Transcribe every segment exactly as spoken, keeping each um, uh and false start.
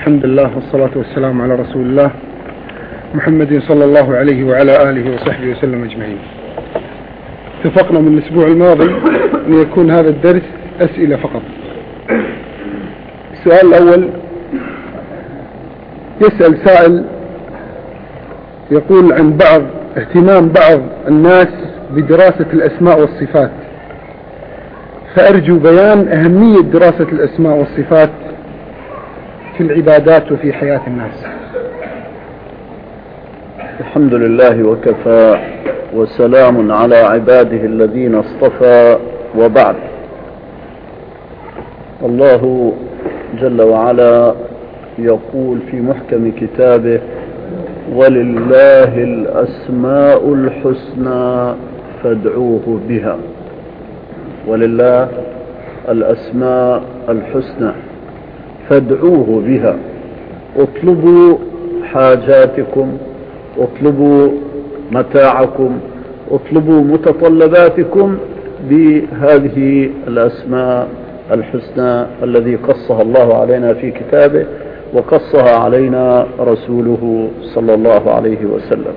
الحمد لله والصلاة والسلام على رسول الله محمد صلى الله عليه وعلى آله وصحبه وسلم أجمعين. اتفقنا من الأسبوع الماضي أن يكون هذا الدرس أسئلة فقط. السؤال الأول، يسأل سائل يقول عن بعض اهتمام بعض الناس بدراسة الأسماء والصفات، فأرجو بيان أهمية دراسة الأسماء والصفات في العبادات وفي حياة الناس. الحمد لله وكفى وسلام على عباده الذين اصطفى، وبعد. الله جل وعلا يقول في محكم كتابه: ولله الأسماء الحسنى فادعوه بها. ولله الأسماء الحسنى فادعوه بها. اطلبوا حاجاتكم، اطلبوا متاعكم، اطلبوا متطلباتكم بهذه الأسماء الحسنى الذي قصها الله علينا في كتابه وقصها علينا رسوله صلى الله عليه وسلم.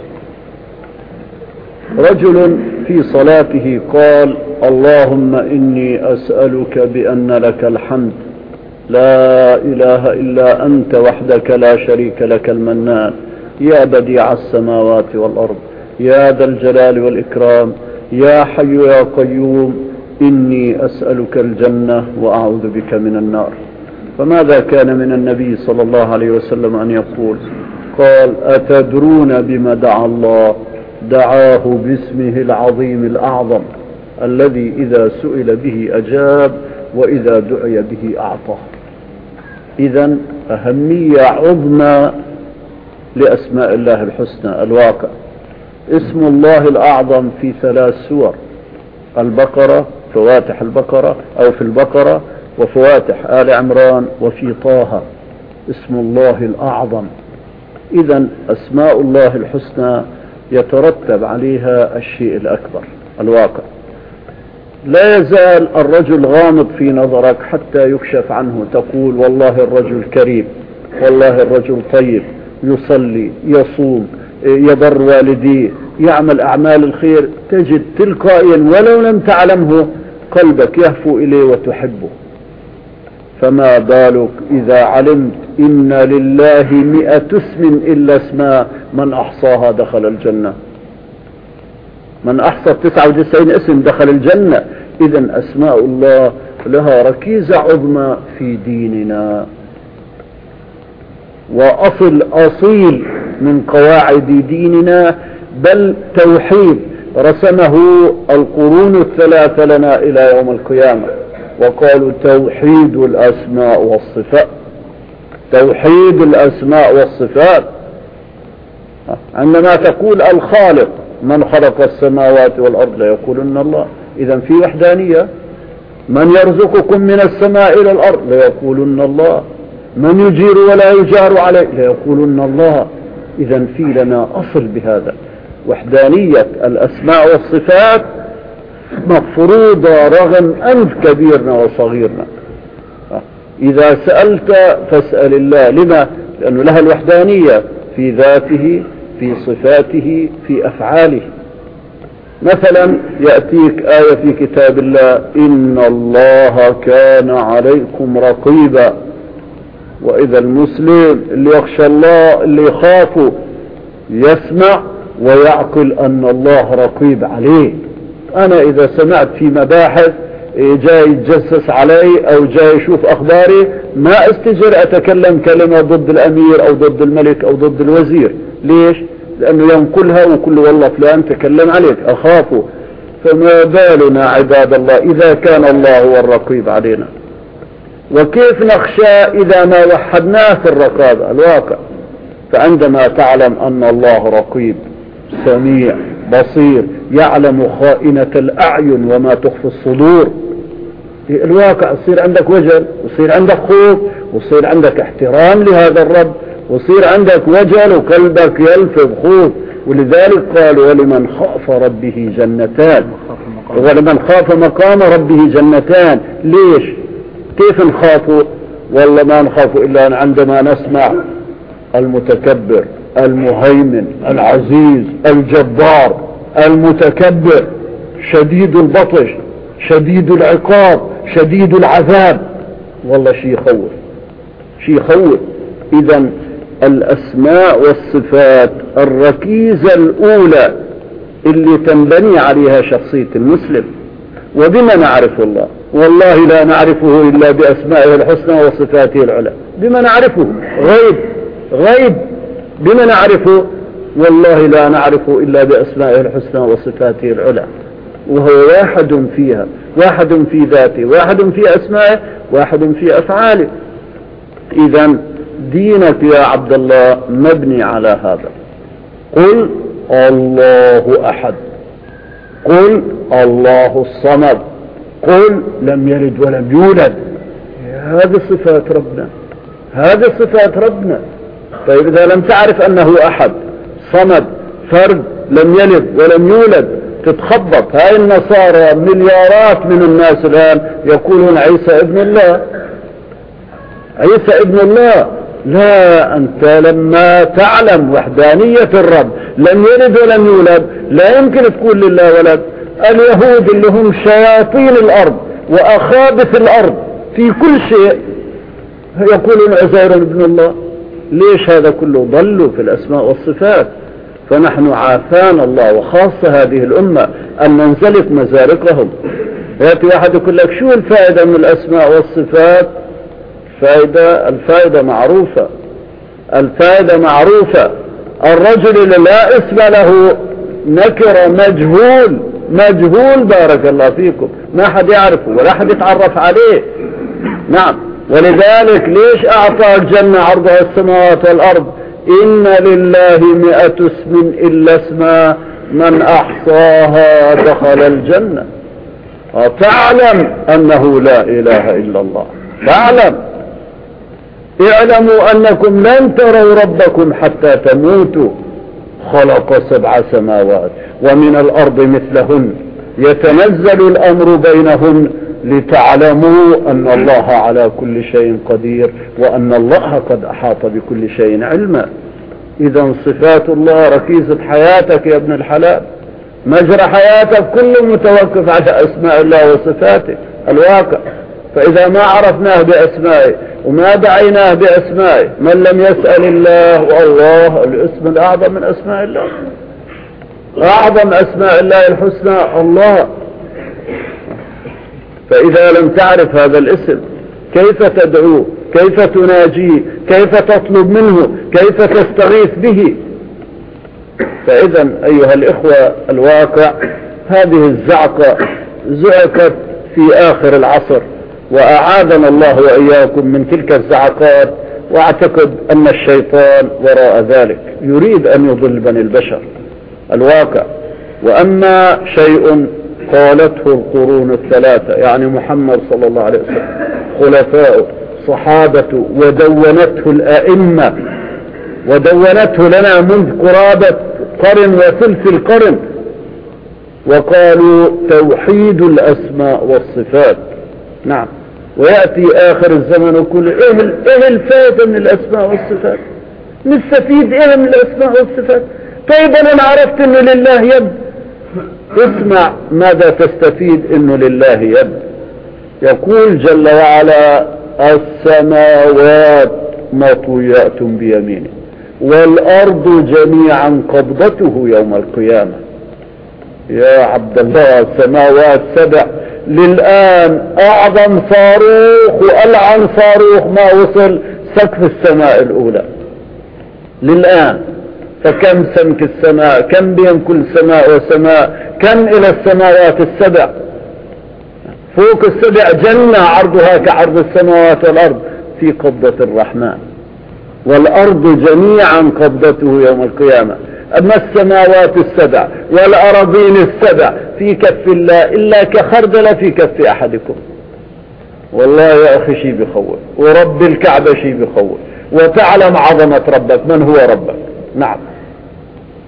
رجل في صلاته قال: اللهم إني أسألك بأن لك الحمد، لا إله إلا أنت وحدك لا شريك لك المنان، يا بديع السماوات والأرض، يا ذا الجلال والإكرام، يا حي يا قيوم، إني أسألك الجنة وأعوذ بك من النار. فماذا كان من النبي صلى الله عليه وسلم أن يقول؟ قال: أتدرون بما دعا الله؟ دعاه باسمه العظيم الأعظم الذي إذا سئل به أجاب وإذا دعي به أعطاه. إذن أهمية عظمى لأسماء الله الحسنى. الواقع اسم الله الأعظم في ثلاث سور: البقرة، فواتح البقرة أو في البقرة، وفواتح آل عمران، وفي طه اسم الله الأعظم. إذن أسماء الله الحسنى يترتب عليها الشيء الأكبر. الواقع لا يزال الرجل غامض في نظرك حتى يكشف عنه، تقول: والله الرجل كريم، والله الرجل طيب، يصلي، يصوم، يبر والديه، يعمل أعمال الخير، تجد تلقائيا ولو لم تعلمه قلبك يهفو إليه وتحبه. فما بالك إذا علمت إن لله مئة اسم إلا اسما من أحصاها دخل الجنة. من أحصى تسعة وتسعين اسم دخل الجنة. إذن أسماء الله لها ركيزة عظمى في ديننا، وأصل أصيل من قواعد ديننا، بل توحيد رسمه القرون الثلاثة لنا إلى يوم القيامة، وقالوا توحيد الأسماء والصفات. توحيد الأسماء والصفات. عندما تقول الخالق، من خلق السماوات والأرض، ليقولن الله. إذن في وحدانية. من يرزقكم من السماء إلى الأرض، ليقولن الله. من يجير ولا يجار عليه، ليقولن الله. إذن في لنا أصل بهذا. وحدانية الأسماء والصفات مفروضة رغم أنف كبيرنا وصغيرنا. إذا سألت فاسأل الله. لما؟ لأنه لها الوحدانية في ذاته، في صفاته، في أفعاله. مثلا يأتيك آية في كتاب الله: إن الله كان عليكم رقيبا. وإذا المسلم اللي يخشى الله، اللي يخافه، يسمع ويعقل أن الله رقيب عليه. أنا إذا سمعت في مباحث جاي يتجسس علي أو جاي يشوف أخباري، ما استجر أتكلم كلمة ضد الأمير أو ضد الملك أو ضد الوزير. ليش؟ لأنه ينقلها وكل والله فلان تكلم عليك، أخافه. فما بالنا عباد الله إذا كان الله هو الرقيب علينا؟ وكيف نخشى إذا ما وحدناه في الرقابة؟ الواقع فعندما تعلم أن الله رقيب سميع بصير، يعلم خائنة الأعين وما تخفي الصدور، الواقع يصير عندك وجل، ويصير عندك خوف، ويصير عندك احترام لهذا الرب، ويصير عندك وجل وقلبك يلفظ خوف. ولذلك قال: ولمن خاف ربه جنتان. ولمن خاف مقام ربه جنتان. ليش؟ كيف نخافه؟ والله ما نخاف إلا عندما نسمع المتكبر المهيمن العزيز الجبار المتكبر شديد البطش شديد العقاب شديد العذاب. والله شيء يخوف، شيء يخوف. إذا الأسماء والصفات الركيزة الأولى اللي تنبني عليها شخصية المسلم. وبما نعرف الله؟ والله لا نعرفه إلا بأسمائه الحسنى وصفاته العلى. بما نعرفه؟ غيب، غيب. بما نعرفه؟ والله لا نعرفه إلا بأسمائه الحسنى وصفاته العلى. وهو واحد فيها، واحد في ذاته، واحد في أسمائه، واحد في أفعاله. إذا دينك يا عبد الله مبني على هذا. قل الله أحد، قل الله الصمد، قل لم يلد ولم يولد. هذه صفات ربنا، هذه صفات ربنا. طيب إذا لم تعرف أنه أحد صمد فرد لم يلد ولم يولد تتخبط. هاي النصارى مليارات من الناس الآن يقولون عيسى ابن الله، عيسى ابن الله. لا، أنت لما تعلم وحدانية الرب لم يلد ولم يولد لا يمكن تقول لله ولد. اليهود اللي هم شياطين الأرض وأخابث الأرض في كل شيء يقولون عزير ابن الله. ليش هذا كله؟ ضلوا في الأسماء والصفات. فنحن عافانا الله وخاصة هذه الأمة أن ننزلق مزارقهم. يأتي واحد يقول لك شو الفائدة من الأسماء والصفات؟ فائدة، الفائدة معروفة، الفائدة معروفة. الرجل اللي لا اسم له نكرة مجهول، مجهول بارك الله فيكم، ما حد يعرفه ولا حد يتعرف عليه. نعم، ولذلك ليش أعطى الجنة عرضها السماوات والأرض؟ إن لله مئة اسم إلا اسما من أحصاها دخل الجنة. تعلم أنه لا إله إلا الله، تعلم. اعلموا أنكم لن تروا ربكم حتى تموتوا. خلق سبع سماوات ومن الأرض مثلهن يتنزل الأمر بينهن لتعلموا أن الله على كل شيء قدير وأن الله قد أحاط بكل شيء علما. إذا صفات الله ركيزة حياتك يا ابن الحلال. مجرى حياتك كله متوقف على أسماء الله وصفاته الواقع. فإذا ما عرفناه بأسمائه وما دعيناه بأسمائه، من لم يسأل الله والله الاسم الأعظم من أسماء الله، أعظم أسماء الله الحسنى الله. فإذا لم تعرف هذا الاسم كيف تدعوه؟ كيف تناجيه؟ كيف تطلب منه؟ كيف تستغيث به؟ فإذا أيها الإخوة الواقع هذه الزعقة زعقت في آخر العصر، وأعاذنا الله وإياكم من تلك الزعقات. واعتقد أن الشيطان وراء ذلك يريد أن يضل بني البشر الواقع. وأما شيء قالته القرون الثلاثة يعني محمد صلى الله عليه وسلم، خلفاؤه، صحابته، ودونته الأئمة، ودونته لنا منذ قرابة قرن وثلث القرن، وقالوا توحيد الأسماء والصفات. نعم، ويأتي آخر الزمن ويقول إيه, إيه الفائدة من الأسماء والصفات؟ نستفيد إيه من الأسماء والصفات؟ طيب أنا عرفت إنه لله يد. اسمع ماذا تستفيد إنه لله يد. يقول جل وعلا السماوات مطويات بيمينه والأرض جميعا قبضته يوم القيامة. يا عبد الله، السماوات سبع للآن أعظم صاروخ وألعن صاروخ ما وصل سقف السماء الأولى للآن. فكم سمك السماء، كم بين كل سماء وسماء، كم إلى السماوات السبع. فوق السبع جنة عرضها كعرض السماوات والأرض في قبضة الرحمن، والأرض جميعا قبضته يوم القيامة. أما السماوات السبع والأراضين السبع في كف الله إلا كخردل في كف أحدكم. والله يا أخي شيء بخوف، ورب الكعبة شيء بخوف، وتعلم عظمة ربك من هو ربك. نعم،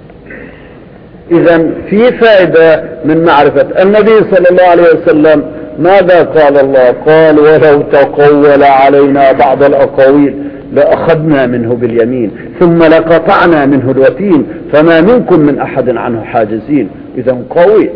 إذا في فائدة من معرفة النبي صلى الله عليه وسلم ماذا قال الله؟ قال ولو تقول علينا بعض الأقاويل لأخذنا منه باليمين ثم لقطعنا منه الوتين فما منكم من أحد عنه حاجزين. إذا قوي،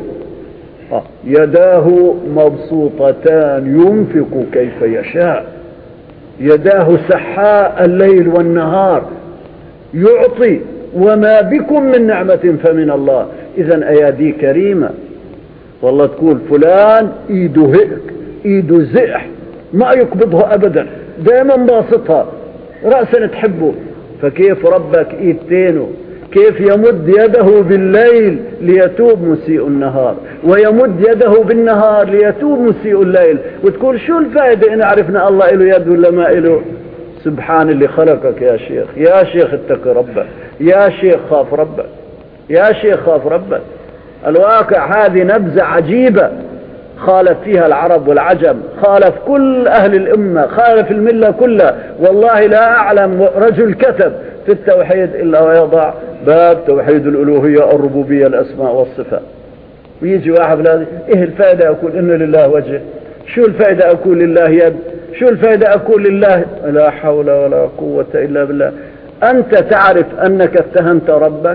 يداه مبسوطتان ينفق كيف يشاء، يداه سحاء الليل والنهار يعطي، وما بكم من نعمة فمن الله. إذا أيادي كريمة، والله تقول فلان ايده هيك ايده زئح ما يقبضها أبدا، دائما باسطها رأسا تحبه. فكيف ربك ايدتينه؟ كيف يمد يده بالليل ليتوب مسيء النهار، ويمد يده بالنهار ليتوب مسيء الليل، وتقول شو الفائدة إن عرفنا الله إله يد ولا ما إله؟ سبحان اللي خلقك يا شيخ، يا شيخ اتق ربك، يا شيخ خاف ربك، يا شيخ خاف ربك. الواقع هذه نبذة عجيبة خالف فيها العرب والعجم، خالف كل أهل الأمة، خالف الملة كلها. والله لا أعلم رجل كتب في التوحيد إلا ويضع باب توحيد الألوهية الربوبية الأسماء والصفات. ويجي واحد لازم إيه الفائدة أقول إنه لله وجه؟ شو الفائدة أقول لله يد؟ شو الفائدة أقول لله؟ لا حول ولا قوة إلا بالله. أنت تعرف أنك اتهمت ربك؟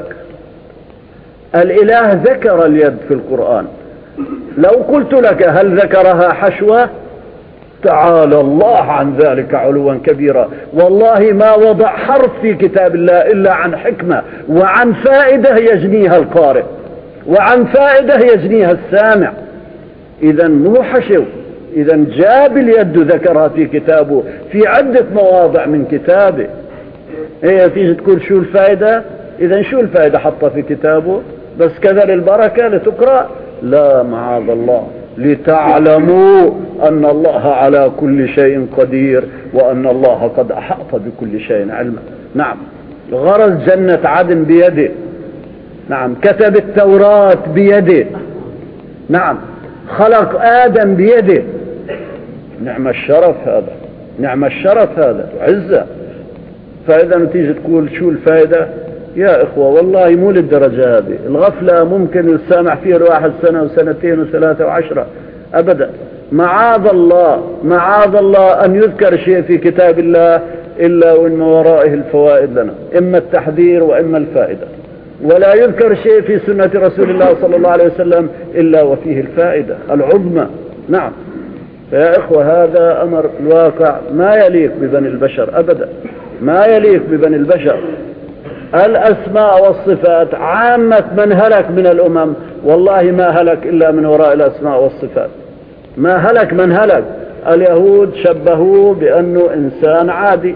الإله ذكر اليد في القرآن، لو قلت لك هل ذكرها حشوة؟ تعالى الله عن ذلك علوا كبيرا. والله ما وضع حرف في كتاب الله إلا عن حكمة وعن فائدة يجنيها القارئ وعن فائدة يجنيها السامع. إذا مو حشو، إذا جاب اليد ذكرها في كتابه في عدة مواضع من كتابه. هي تيجي تقول شو الفائدة؟ إذا شو الفائدة حطها في كتابه؟ بس كذا للبركة لتقرأ؟ لا معاذ الله، لتعلموا أن الله على كل شيء قدير وأن الله قد أحاط بكل شيء علما. نعم، غرس جنة عدن بيده، نعم، كتب التوراة بيده، نعم، خلق آدم بيده. نعم الشرف هذا، نعم الشرف هذا عزة. فإذا تيجي تقول شو الفائدة؟ يا إخوة والله مو للدرجة هذه. الغفلة ممكن يسامح فيها الواحد سنة وسنتين وثلاثة وعشرة أبدا. معاذ الله، معاذ الله أن يذكر شيء في كتاب الله إلا وإن ورائه الفوائد لنا، إما التحذير وإما الفائدة. ولا يذكر شيء في سنة رسول الله صلى الله عليه وسلم إلا وفيه الفائدة العظمى. نعم. فيا إخوة هذا أمر الواقع ما يليق ببني البشر أبدا، ما يليق ببني البشر. الأسماء والصفات عامة من هلك من الأمم والله ما هلك إلا من وراء الأسماء والصفات. ما هلك من هلك. اليهود شبهوه بأنه إنسان عادي،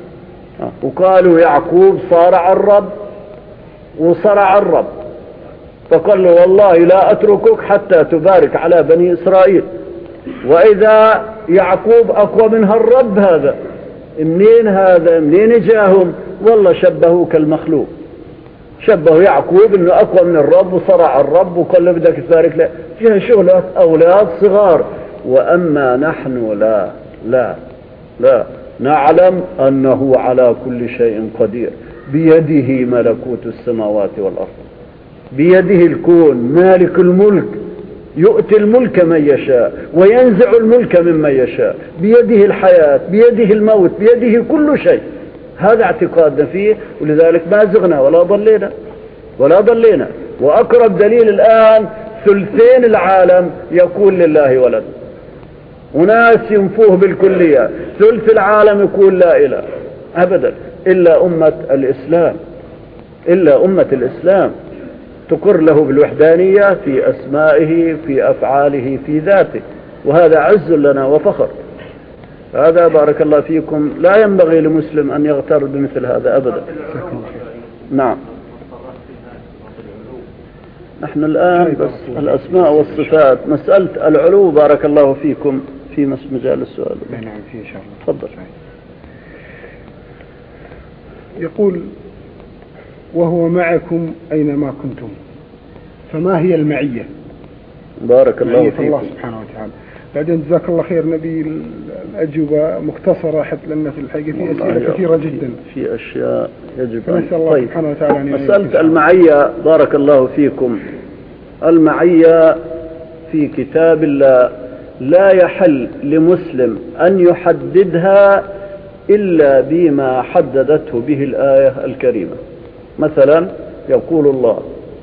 وقالوا يعقوب صارع الرب وصرع الرب، فقال له والله لا أتركك حتى تبارك على بني إسرائيل. وإذا يعقوب أقوى منها الرب هذا، منين هذا؟ منين جاهم؟ والله شبهوه كالمخلوق، شبهوا يعقوب انه اقوى من الرب وصرع الرب وقال له بدك تبارك له. فيها شغلات اولاد صغار. واما نحن لا لا لا نعلم انه على كل شيء قدير، بيده ملكوت السماوات والارض، بيده الكون، مالك الملك، يؤتي الملك من يشاء وينزع الملك ممن يشاء، بيده الحياة، بيده الموت، بيده كل شيء. هذا اعتقادنا فيه، ولذلك ما زغنا ولا ضلينا ولا ضلينا. وأقرب دليل الآن ثلثين العالم يقول لله ولد، وناس ينفوه بالكلية، ثلث العالم يقول لا إله أبدا إلا أمة الإسلام، إلا أمة الإسلام تقر له بالوحدانية في أسمائه، في أفعاله، في ذاته. وهذا عز لنا وفخر. هذا بارك الله فيكم لا ينبغي لمسلم أن يغتر بمثل هذا أبدا. نعم. نحن الآن بس الأسماء والصفات، مسألة العلو بارك الله فيكم في مجال السؤال. نعم في إن شاء الله. تفضل. يقول وهو معكم أينما كنتم، فما هي المعية؟ بارك الله فيكم. الله سبحانه وتعالى. بعدين جزاك الله خير نبي، الأجوبة مختصرة حتى لنا في الحقيقة في أسئلة كثيرة جدا، في أشياء يجب أن نسأل الله طيب. سبحانه وتعالى أن مسألة المعية بارك الله فيكم. المعية في كتاب الله لا يحل لمسلم أن يحددها إلا بما حددته به الآية الكريمة. مثلا يقول الله: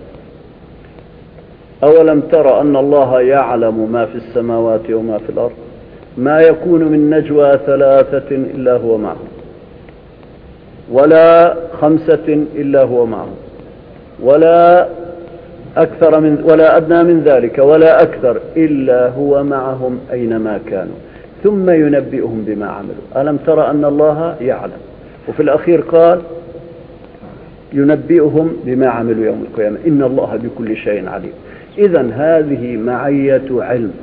أولم تر أن الله يعلم ما في السماوات وما في الأرض ما يكون من نجوى ثلاثة إلا هو معهم ولا خمسة إلا هو معهم ولا أكثر من ولا أدنى من ذلك ولا أكثر إلا هو معهم أينما كانوا ثم ينبئهم بما عملوا. ألم تر أن الله يعلم، وفي الأخير قال ينبئهم بما عملوا يوم القيامة إن الله بكل شيء عليم. إذن هذه معية علم.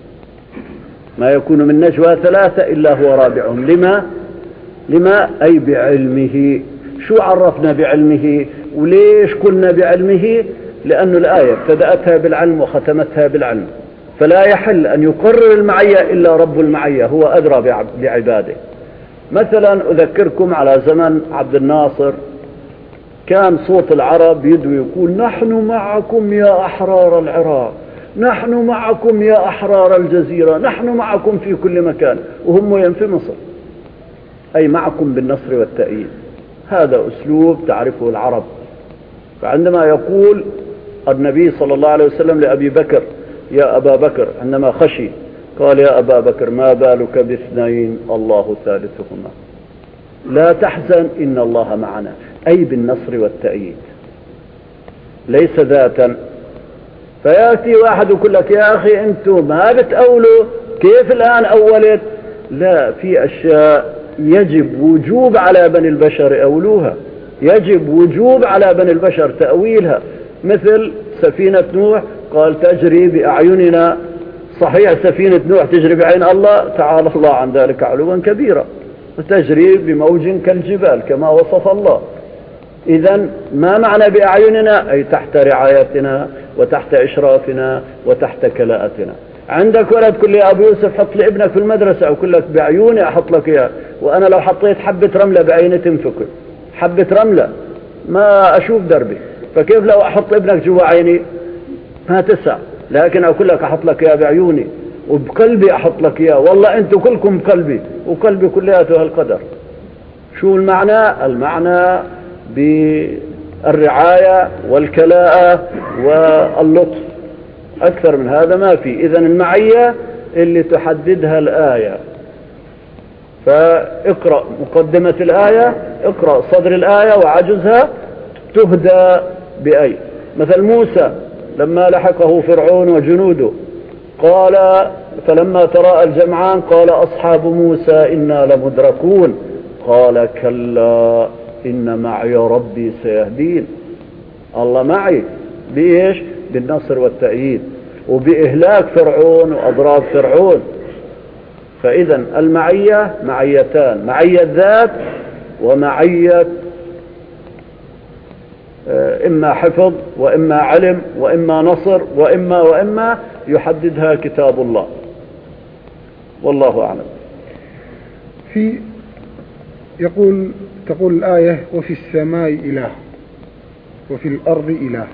ما يكون من نجوى ثلاثة إلا هو رابعهم. لما؟ لما أي بعلمه. شو عرفنا بعلمه وليش قلنا بعلمه؟ لأن الآية ابتدأتها بالعلم وختمتها بالعلم، فلا يحل أن يقرر المعية إلا رب المعية، هو أدرى بعباده. مثلا أذكركم على زمن عبد الناصر كان صوت العرب يدوي يقول: نحن معكم يا أحرار العراق، نحن معكم يا أحرار الجزيرة، نحن معكم في كل مكان، وهم وين؟ في مصر، أي معكم بالنصر والتأييد. هذا أسلوب تعرفه العرب. فعندما يقول النبي صلى الله عليه وسلم لأبي بكر: يا أبا بكر، عندما خشي قال: يا أبا بكر ما بالك باثنين الله ثالثهما، لا تحزن إن الله معنا، أي بالنصر والتأييد ليس ذاتا. فيأتي واحد يقول لك: يا أخي أنتم ما بتأولوا، كيف الآن أولت؟ لا، في أشياء يجب وجوب على بني البشر أولوها، يجب وجوب على بني البشر تأويلها. مثل سفينة نوح قال: تجري بأعيننا. صحيح سفينة نوح تجري بعين الله، تعالى الله عن ذلك علوا كبيرا، وتجري بموج كالجبال كما وصف الله. إذن ما معنى بأعيننا؟ أي تحت رعايتنا وتحت إشرافنا وتحت كلاءتنا. عندك ولد كل يا أبو يوسف حط لي ابنك في المدرسة، أقول لك بعيوني أحط لك إياه، وأنا لو حطيت حبة رملة بعيني تنفكر، حبة رملة ما أشوف دربي، فكيف لو أحط ابنك جوا عيني؟ ما تسع. لكن أقول لك أحط لك إياه بعيوني وبقلبي أحط لك إياه، والله أنتم كلكم بقلبي وقلبي كلياته القدر. شو المعنى؟ المعنى بالرعاية والكلاءة واللطف، أكثر من هذا ما في. إذن المعية اللي تحددها الآية. فاقرأ مقدمة الآية، اقرأ صدر الآية وعجزها تهدى بأي. مثل موسى لما لحقه فرعون وجنوده قال: فلما تراءى الجمعان قال أصحاب موسى إنا لمدركون، قال: كلا إن معي ربي سيهدين. الله معي بإيش؟ بالنصر والتأييد وبإهلاك فرعون وأضراب فرعون. فإذا المعية معيتان: معية ذات ومعية إما حفظ وإما علم وإما نصر وإما وإما يحددها كتاب الله، والله أعلم. في يقول تقول الآية: وفي السماء إله وفي الأرض إله.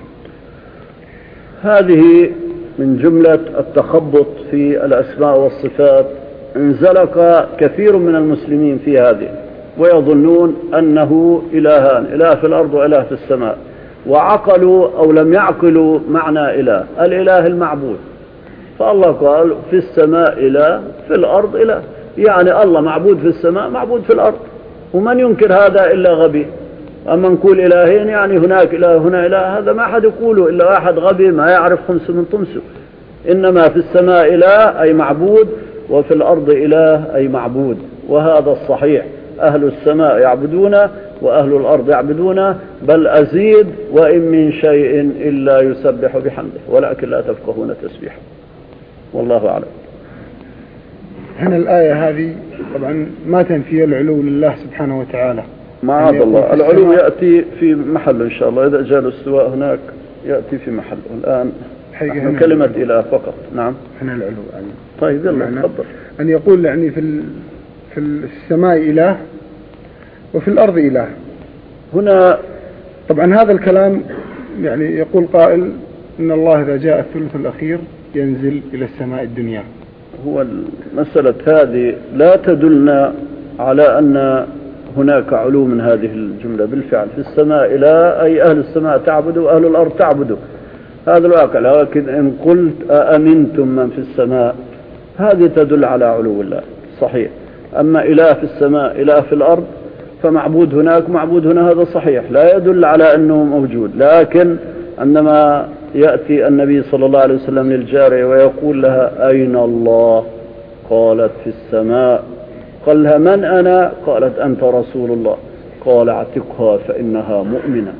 هذه من جملة التخبط في الأسماء والصفات. انزلق كثير من المسلمين في هذه ويظنون أنه إلهان، إله في الأرض وإله في السماء، وعقلوا أو لم يعقلوا معنى إله. الإله المعبود، فالله قال: في السماء إله في الأرض إله، يعني الله معبود في السماء معبود في الأرض. ومن ينكر هذا إلا غبي. أما نقول إلهين يعني هناك إله هنا إله، هذا ما أحد يقوله إلا واحد غبي ما يعرف خمس من طمسه. إنما في السماء إله أي معبود، وفي الأرض إله أي معبود، وهذا الصحيح. أهل السماء يعبدون وأهل الأرض يعبدون، بل أزيد: وإن من شيء إلا يسبح بحمده ولكن لا تفقهون تسبيحه، والله أعلم. هنا الآية هذه طبعا ما تنفي العلو لله سبحانه وتعالى، معاذ يعني الله. العلو يأتي في محل إن شاء الله، إذا جاء الاستواء هناك يأتي في محل. الآن كلمة إله فقط. نعم، هنا العلو يعني. طيب يلا تفضل. أن يقول يعني في في السماء إله وفي الأرض إله. هنا طبعا هذا الكلام يعني يقول قائل: إن الله إذا جاء الثلث الأخير ينزل إلى السماء الدنيا، هو المسألة هذه لا تدلنا على أن هناك علو من هذه الجملة. بالفعل في السماء لا، أي أهل السماء تعبدوا وأهل الأرض تعبدوا، هذا الواقع. لكن إن قلت أأمنتم من في السماء، هذه تدل على علو الله صحيح. أما إله في السماء إله في الأرض، فمعبود هناك معبود هنا، هذا صحيح لا يدل على أنه موجود. لكن عندما يأتي النبي صلى الله عليه وسلم للجارية ويقول لها أين الله؟ قالت في السماء. قال لها من أنا؟ قالت أنت رسول الله. قال اعتقها فإنها مؤمنة.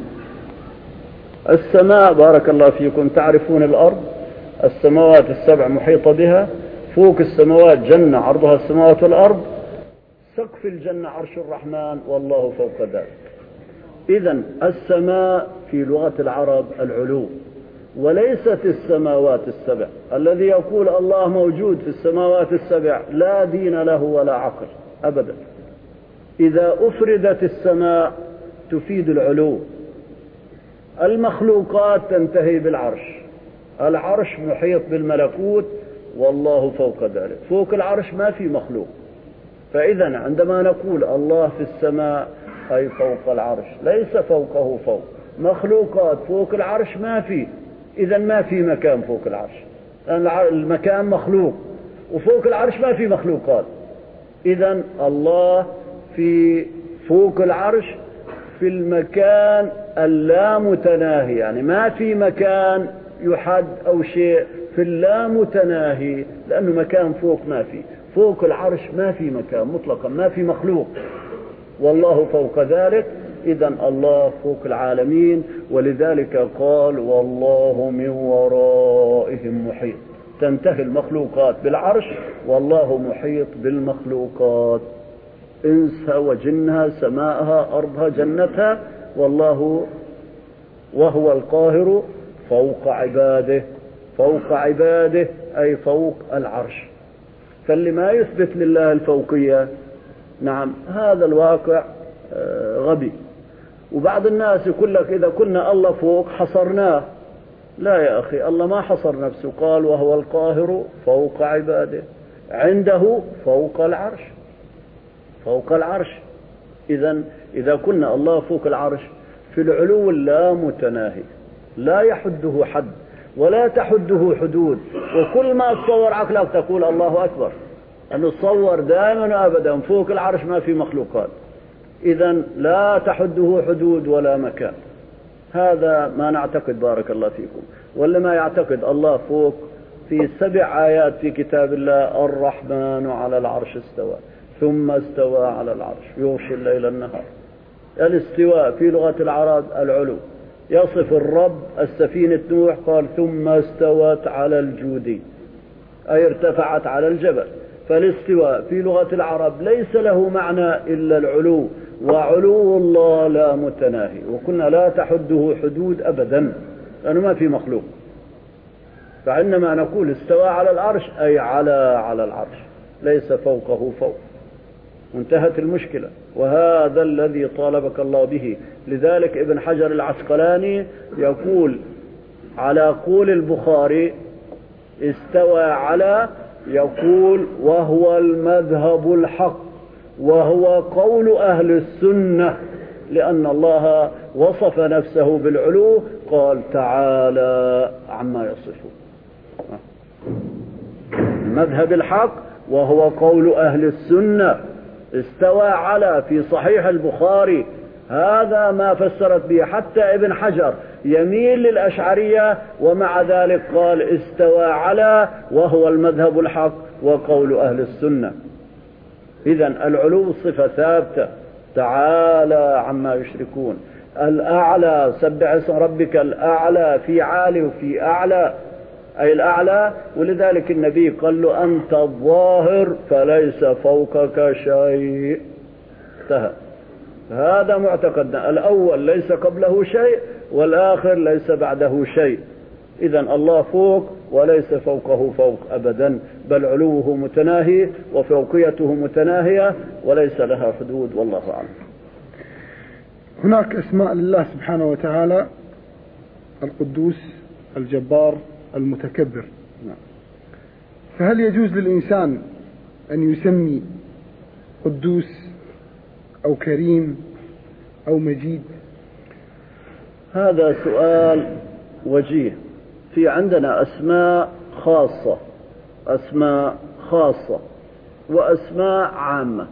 السماء بارك الله فيكم، تعرفون الأرض السماوات السبع محيطة بها، فوق السماوات جنة عرضها السماوات والأرض، سقف الجنة عرش الرحمن والله فوق ذلك. إذن السماء في لغة العرب العلو، وليست السماوات السبع. الذي يقول الله موجود في السماوات السبع لا دين له ولا عقل أبدا. إذا أفردت السماء تفيد العلو. المخلوقات تنتهي بالعرش، العرش محيط بالملكوت والله فوق ذلك. فوق العرش ما في مخلوق. فإذا عندما نقول الله في السماء أي فوق العرش، ليس فوقه فوق. مخلوقات فوق العرش ما في، إذا ما في مكان فوق العرش، لأن المكان مخلوق، وفوق العرش ما في مخلوقات. إذا الله في فوق العرش في المكان اللامتناهي، يعني ما في مكان يحد أو شيء، في اللامتناهي، لأنه مكان فوق ما في. فوق العرش ما في مكان مطلقا، ما في مخلوق، والله فوق ذلك. إذن الله فوق العالمين، ولذلك قال والله من ورائهم محيط. تنتهي المخلوقات بالعرش والله محيط بالمخلوقات، إنسها وجنها، سماءها أرضها جنتها، والله وهو القاهر فوق عباده. فوق عباده أي فوق العرش. فاللي ما يثبت لله الفوقية، نعم هذا الواقع غبي. وبعض الناس يقول لك إذا كنا الله فوق حصرناه. لا يا أخي، الله ما حصر نفسه، قال وهو القاهر فوق عباده، عنده فوق العرش. فوق العرش. إذن إذا كنا الله فوق العرش في العلو اللامتناهي، لا يحده حد ولا تحده حدود. وكل ما تصور عقلك تقول الله أكبر، أنه تصور دائما أبدا فوق العرش ما في مخلوقات. إذن لا تحده حدود ولا مكان. هذا ما نعتقد بارك الله فيكم. ولا ما يعتقد الله فوق في سبع آيات في كتاب الله: الرحمن على العرش استوى ثم استوى على العرش يغشي الليل النهار. الاستواء في لغة العرب العلو. يصف الرب السفينة نوح قال ثم استوت على الجودي، أي ارتفعت على الجبل. فالاستواء في لغة العرب ليس له معنى إلا العلو، وعلو الله لا متناهي، وكنا لا تحده حدود أبدا لأنه ما في مخلوق. فعندما نقول استوى على العرش أي على على العرش، ليس فوقه فوق. وانتهت المشكلة، وهذا الذي طالبك الله به. لذلك ابن حجر العسقلاني يقول على قول البخاري استوى على، يقول وهو المذهب الحق وهو قول أهل السنة، لأن الله وصف نفسه بالعلو، قال تعالى عما يصفون. المذهب الحق وهو قول أهل السنة. استوى على في صحيح البخاري، هذا ما فسرت به حتى ابن حجر يميل للأشعرية، ومع ذلك قال استوى على وهو المذهب الحق وقول أهل السنة. إذن العلو صفة ثابتة، تعالى عما يشركون. الأعلى، سبح اسم ربك الأعلى، في عالي وفي أعلى، أي الأعلى. ولذلك النبي قال له أنت الظاهر فليس فوقك شيء. انتهى. هذا معتقدنا، الأول ليس قبله شيء والآخر ليس بعده شيء. إذن الله فوق وليس فوقه فوق أبدا، بل علوه متناهي وفوقيته متناهية وليس لها حدود، والله أعلم. هناك اسماء لله سبحانه وتعالى: القدوس، الجبار، المتكبر. فهل يجوز للإنسان أن يسمي قدوس أو كريم أو مجيد؟ هذا سؤال وجيه. في عندنا أسماء خاصة، أسماء خاصة وأسماء عامة.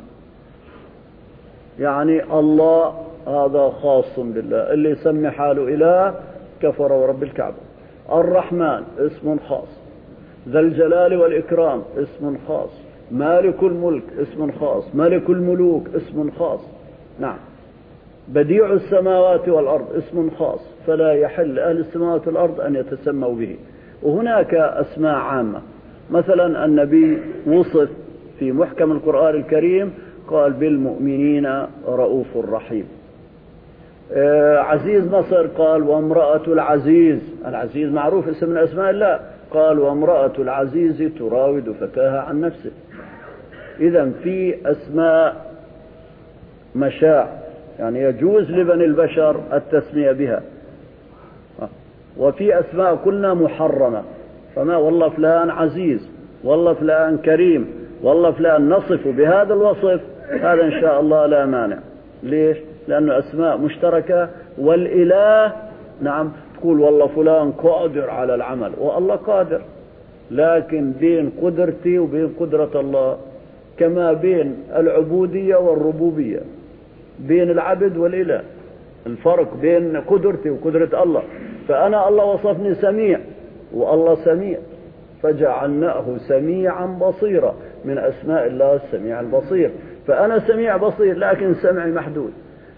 يعني الله هذا خاص بالله، اللي يسمي حاله إله كفر ورب الكعبة. الرحمن اسم خاص، ذا الجلال والإكرام اسم خاص، مالك الملك اسم خاص، ملك الملوك اسم خاص. نعم. بديع السماوات والأرض اسم خاص، فلا يحل أهل السماوات والأرض أن يتسموا به. وهناك أسماء عامة، مثلا النبي وصف في محكم القرآن الكريم قال بالمؤمنين رؤوف رحيم. آه عزيز مصر قال وامرأة العزيز، العزيز معروف اسم من أسماء الله، قال وامرأة العزيز تراود فتاها عن نفسه. إذن في أسماء مشاع، يعني يجوز لبني البشر التسمية بها، وفي أسماء كلنا محرمة. فما والله فلان عزيز، والله فلان كريم، والله فلان نصف بهذا الوصف، هذا إن شاء الله لا مانع. ليش؟ لأنه أسماء مشتركة. والإله نعم تقول والله فلان قادر على العمل، والله قادر، لكن بين قدرتي وبين قدرة الله كما بين العبودية والربوبية، بين العبد والإله، الفرق بين قدرتي وقدرة الله. فأنا الله وصفني سميع، والله سميع، فجعلناه سميعا بصيرا، من أسماء الله السميع البصير. فأنا سميع بصير لكن سمعي محدود،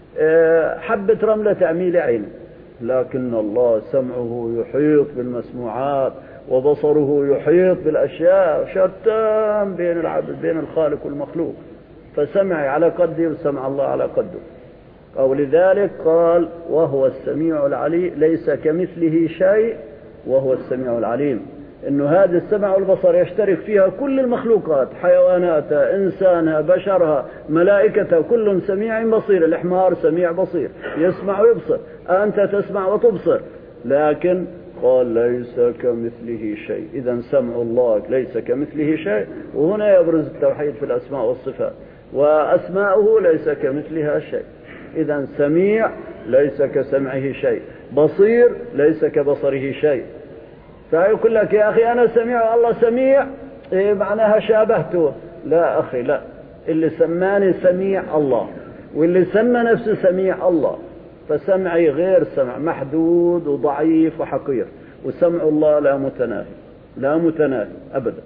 حبة رملة تعميل عين، لكن الله سمعه يحيط بالمسموعات وبصره يحيط بالأشياء، شتان بين العبد بين الخالق والمخلوق. فسمعي على قدي وسمع الله على قده. أو لذلك قال وهو السميع العليم، ليس كمثله شيء وهو السميع العليم. إنه هذا السمع والبصر يشترك فيها كل المخلوقات، حيواناتها، إنسانها، بشرها، ملائكتها، كلهم سميع بصير. الحمار سميع بصير، يسمع ويبصر، أنت تسمع وتبصر، لكن قال ليس كمثله شيء. إذا سمع الله ليس كمثله شيء، وهنا يبرز التوحيد في الأسماء والصفات. وأسماؤه ليس كمثلها شيء. إذا سميع ليس كسمعه شيء، بصير ليس كبصره شيء. فيقول لك يا أخي أنا سميع والله سميع، إيه معناها شابهته؟ لا أخي لا، اللي سماني سميع الله، واللي سمى نفسه سميع الله. فسمعي غير سمع، محدود وضعيف وحقير، وسمع الله لا متناهي، لا متناهي أبدا.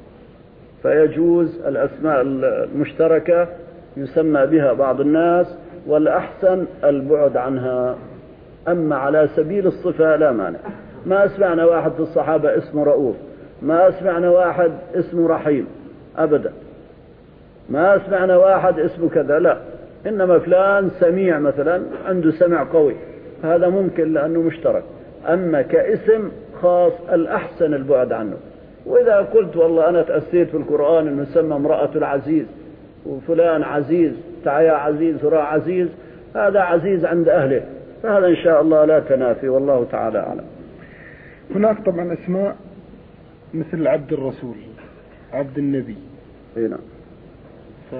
فيجوز الأسماء المشتركة يسمى بها بعض الناس، والأحسن البعد عنها. أما على سبيل الصفة لا مانع. ما أسمعنا واحد في الصحابة اسمه رؤوف، ما أسمعنا واحد اسمه رحيم أبدا، ما أسمعنا واحد اسمه كذا، لا. إنما فلان سميع مثلا، عنده سمع قوي، هذا ممكن لأنه مشترك. أما كاسم خاص الأحسن البعد عنه. وإذا قلت والله أنا تأسيت في القرآن أنه سمى امرأة العزيز، وفلان عزيز، تعيا عزيز وراء عزيز، هذا عزيز عند أهله، فهذا إن شاء الله لا تنافي، والله تعالى أعلم. هناك طبعا أسماء مثل عبد الرسول، عبد النبي. هنا. ف...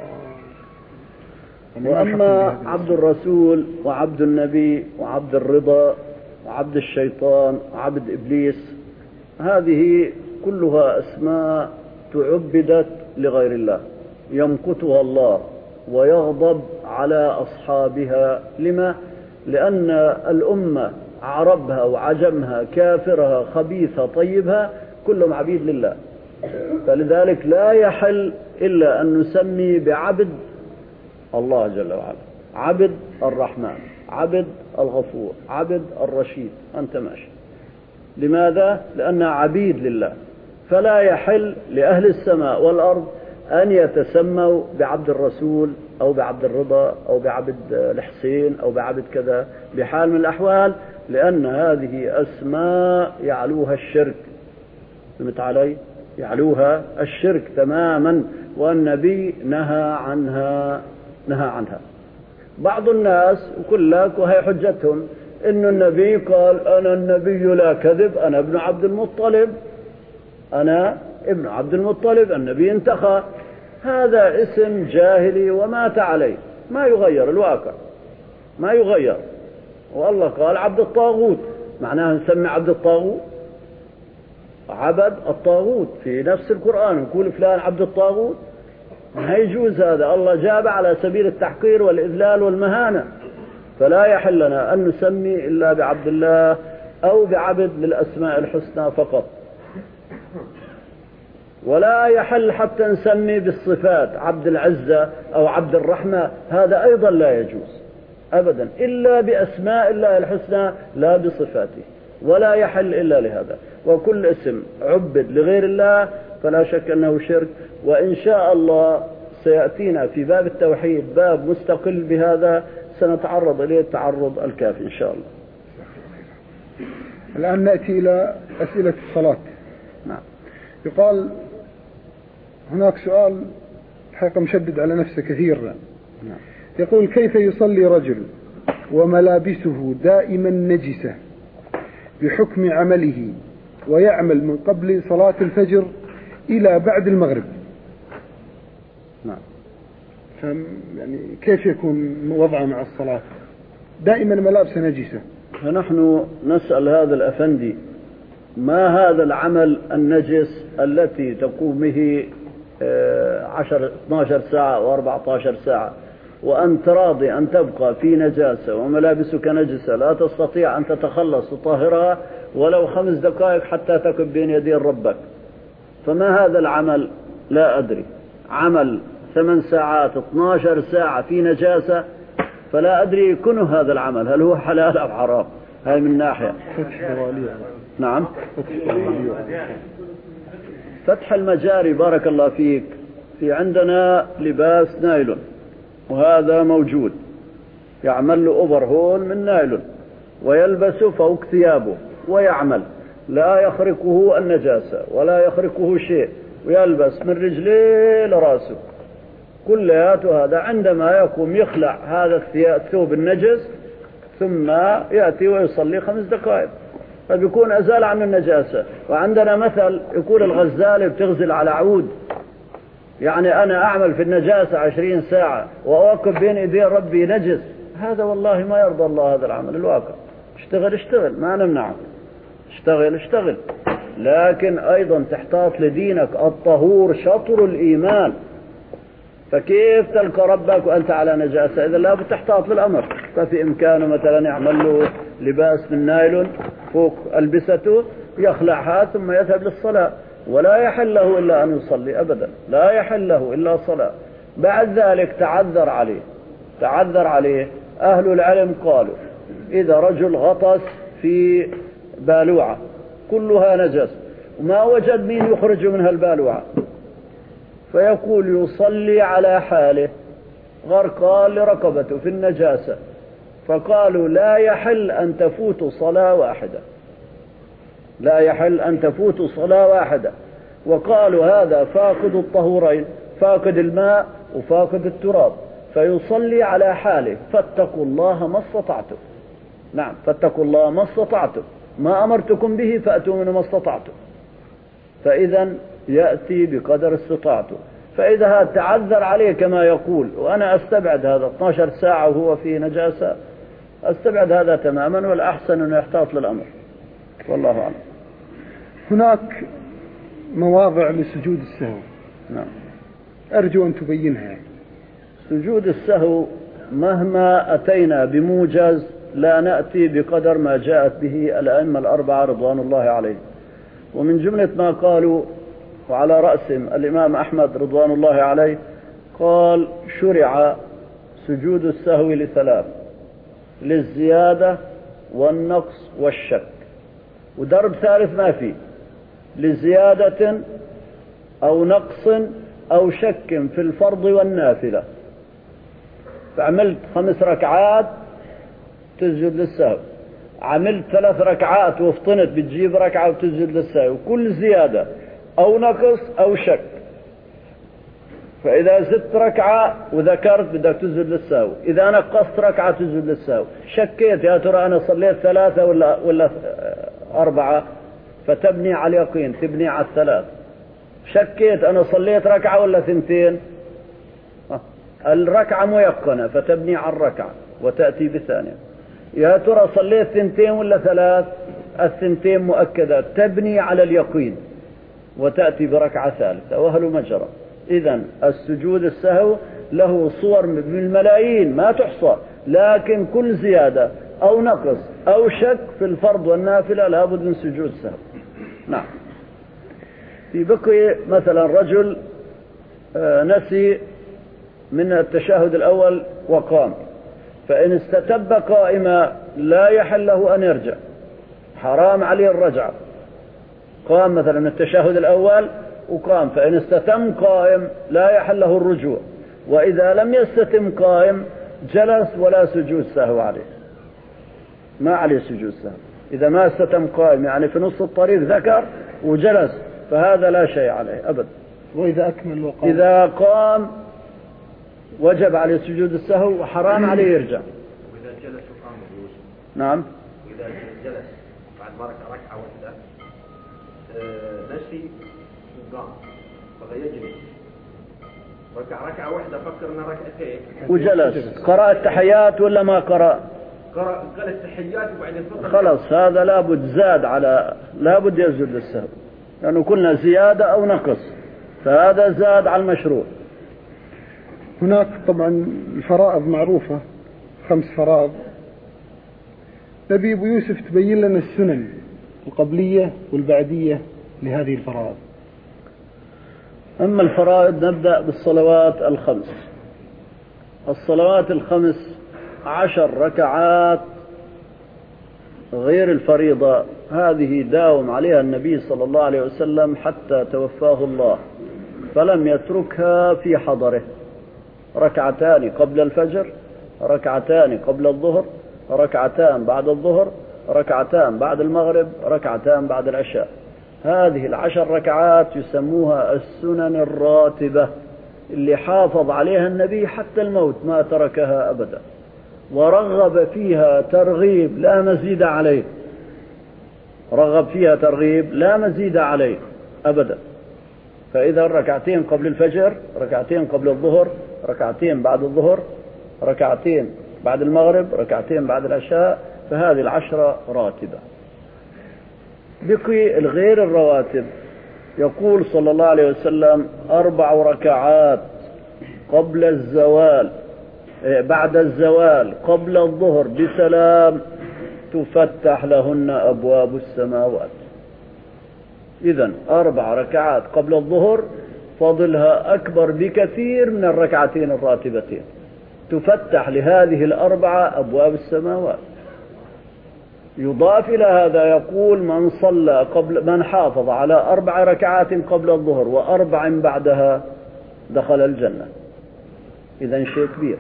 وأما عبد الرسول وعبد النبي وعبد الرضا وعبد الشيطان وعبد إبليس، هذه كلها أسماء تعبدت لغير الله، يمقتها الله ويغضب على أصحابها. لما؟ لأن الأمة عربها وعجمها، كافرها خبيثها طيبها، كلهم عبيد لله. فلذلك لا يحل إلا أن نسمي بعبد الله جل وعلا، عبد الرحمن، عبد الغفور، عبد الرشيد، أنت ماشي. لماذا؟ لأنها عبيد لله. فلا يحل لأهل السماء والأرض أن يتسموا بعبد الرسول أو بعبد الرضا أو بعبد الحسين أو بعبد كذا بحال من الأحوال، لأن هذه أسماء يعلوها الشرك. فهمت علي؟ يعلوها الشرك تماما، والنبي نهى عنها، نهى عنها. بعض الناس يقول لك، وهي حجتهم، إن النبي قال أنا النبي لا كذب، أنا ابن عبد المطلب، أنا ابن عبد المطلب النبي انتخى. هذا اسم جاهلي ومات عليه، ما يغير الواقع، ما يغير. والله قال عبد الطاغوت، معناها نسمي عبد الطاغوت عبد الطاغوت في نفس القرآن، نقول فلان عبد الطاغوت، ما يجوز هذا. الله جاب على سبيل التحقير والإذلال والمهانة، فلا يحل لنا أن نسمي إلا بعبد الله أو بعبد للأسماء الحسنى فقط. ولا يحل حتى نسمي بالصفات عبد العزة أو عبد الرحمة، هذا أيضا لا يجوز أبدا إلا بأسماء الله الحسنى لا بصفاته، ولا يحل إلا لهذا. وكل اسم عبد لغير الله فلا شك أنه شرك. وإن شاء الله سيأتينا في باب التوحيد باب مستقل بهذا سنتعرض إليه التعرض الكافي إن شاء الله. الآن نأتي إلى أسئلة الصلاة. نعم. يقال هناك سؤال حقيقة مشدد على نفسه كثير. نعم. يقول كيف يصلي رجل وملابسه دائما نجسة بحكم عمله ويعمل من قبل صلاة الفجر إلى بعد المغرب؟ نعم. يعني كيف يكون وضعه مع الصلاة دائما ملابسه نجسة؟ فنحن نسأل هذا الأفندي ما هذا العمل النجس التي تقوم به عشر اثنتا عشرة ساعة وأربعة عشر ساعة وأنت راضي أن تبقى في نجاسة وملابسك نجسة لا تستطيع أن تتخلص وطهرها ولو خمس دقائق حتى تكب بين يدي ربك؟ فما هذا العمل؟ لا أدري. عمل ثمان ساعات اثنتا عشرة ساعة في نجاسة، فلا أدري يكون هذا العمل هل هو حلال أو حرام. هاي من ناحية. نعم. فتح المجاري بارك الله فيك. في عندنا لباس نايلون وهذا موجود، يعمل له أوفرهول من نايلون ويلبسه فوق ثيابه ويعمل، لا يخرقه النجاسة ولا يخرقه شيء، ويلبس من رجليه لراسه كلياته. هذا عندما يقوم يخلع هذا الثوب النجس ثم يأتي ويصلي خمس دقائق فبيكون أزال عن النجاسة. وعندنا مثل يقول الغزالة بتغزل على عود، يعني أنا أعمل في النجاسة عشرين ساعة وأوقف بين إيدي ربي نجس، هذا والله ما يرضى الله هذا العمل الواقع. اشتغل اشتغل ما نمنعك، اشتغل اشتغل، لكن أيضا تحتاط لدينك. الطهور شطر الإيمان، فكيف تلقى ربك وأنت على نجاسة؟ إذا لا بتحتاط للأمر. ففي إمكانه مثلا يعمل له لباس من نايلون فوق ألبسته يخلعها ثم يذهب للصلاة، ولا يحل له إلا أن يصلي أبدا، لا يحل له إلا صلاة. بعد ذلك تعذر عليه تعذر عليه أهل العلم قالوا إذا رجل غطس في بالوعة كلها نجس وما وجد مين يخرج منها البالوعة، فيقول يصلي على حاله غرقان لركبته في النجاسة، فقالوا لا يحل أن تفوت صلاة واحدة، لا يحل أن تفوت صلاة واحدة. وقالوا هذا فاقد الطهورين، فاقد الماء وفاقد التراب، فيصلي على حاله. فاتقوا الله ما استطعتم. نعم، فاتقوا الله ما استطعتم، ما أمرتكم به فأتوا منه ما استطعتم. فإذا يأتي بقدر استطاعته. فإذا هذا تعذر عليه كما يقول، وأنا أستبعد هذا اثنتا عشرة ساعة وهو في نجاسة، أستبعد هذا تماما، والأحسن أنه يحتاط للأمر، والله أعلم. هناك مواضع لسجود السهو. نعم. أرجو أن تبينها. سجود السهو مهما أتينا بموجز لا نأتي بقدر ما جاءت به الأئمة الأربعة رضوان الله عليهم. ومن جملة ما قالوا وعلى رأسهم الإمام أحمد رضوان الله عليه قال شرع سجود السهو لثلاث: للزيادة والنقص والشك، ودرب ثالث ما فيه، لزيادة أو نقص أو شك في الفرض والنافلة. فعملت خمس ركعات تسجد للسهو، عملت ثلاث ركعات وفطنت بتجيب ركعة وتسجد للسهو، كل زيادة أو نقص أو شك. فإذا زدت ركعة وذكرت بدك تسجد للسهو، إذا نقصت ركعة تسجد للسهو، شكيت يا ترى أنا صليت ثلاثة ولا ولا أربعة، فتبني على اليقين، تبني على الثلاث. شكيت أنا صليت ركعة ولا ثنتين؟ الركعة ميقنة فتبني على الركعة وتأتي بثانية. يا ترى صليت ثنتين ولا ثلاث؟ الثنتين مؤكدات تبني على اليقين وتأتي بركعة ثالثة وهل مجرى. إذن السجود السهو له صور بالملايين ما تحصى، لكن كل زيادة أو نقص أو شك في الفرض والنافلة لابد من سجود سهو. نعم. في بقي مثلا رجل نسي من التشهد الأول وقام، فإن استتب قائما لا يحل له أن يرجع، حرام عليه الرجعة. قام مثلا التشهد الأول وقام، فإن استتم قائم لا يحل له الرجوع، وإذا لم يستتم قائم جلس ولا سجود سهو عليه، ما عليه سجود سهو. إذا ما استتم قائم يعني في نص الطريق ذكر وجلس فهذا لا شيء عليه أبدا. وإذا أكمل وقام، إذا قام وجب عليه سجود السهو وحرام عليه يرجع. وإذا جلس وقام بيوسف. نعم. وإذا جلس بعد ما ركع ركعة واحدة آه نسي وقام بغى يجلس، ركع ركعة واحدة فكر إنها ركعتين وجلس، قرأ التحيات ولا ما قرأ؟ قرأ قال التحيات وبعدين فكر. خلاص هذا لابد زاد على لابد يسجد للسهو، لأنه يعني قلنا زيادة أو نقص، فهذا زاد على المشروع. هناك طبعا الفرائض معروفة، خمس فرائض. نبي أبو يوسف تبين لنا السنن القبلية والبعدية لهذه الفرائض. أما الفرائض نبدأ بالصلوات الخمس. الصلوات الخمس عشر ركعات غير الفريضة، هذه داوم عليها النبي صلى الله عليه وسلم حتى توفاه الله، فلم يتركها في حضره. ركعتان قبل الفجر، ركعتان قبل الظهر، ركعتان بعد الظهر، ركعتان بعد المغرب، ركعتان بعد العشاء. هذه العشر ركعات يسموها السنن الراتبة اللي حافظ عليها النبي حتى الموت ما تركها أبدا، ورغب فيها ترغيب لا مزيد عليه، رغب فيها ترغيب لا مزيد عليه أبدا. فإذا ركعتين قبل الفجر، ركعتين قبل الظهر، ركعتين بعد الظهر، ركعتين بعد المغرب، ركعتين بعد العشاء، فهذه العشرة راتبة. بقي الغير الرواتب، يقول صلى الله عليه وسلم أربع ركعات قبل الزوال بعد الزوال قبل الظهر بسلام تفتح لهن أبواب السماوات. إذن أربع ركعات قبل الظهر فضلها أكبر بكثير من الركعتين الراتبتين، تفتح لهذه الأربعة أبواب السماوات. يضاف إلى هذا يقول من صلى قبل من حافظ على أربع ركعات قبل الظهر وأربع بعدها دخل الجنة. إذن شيء كبير.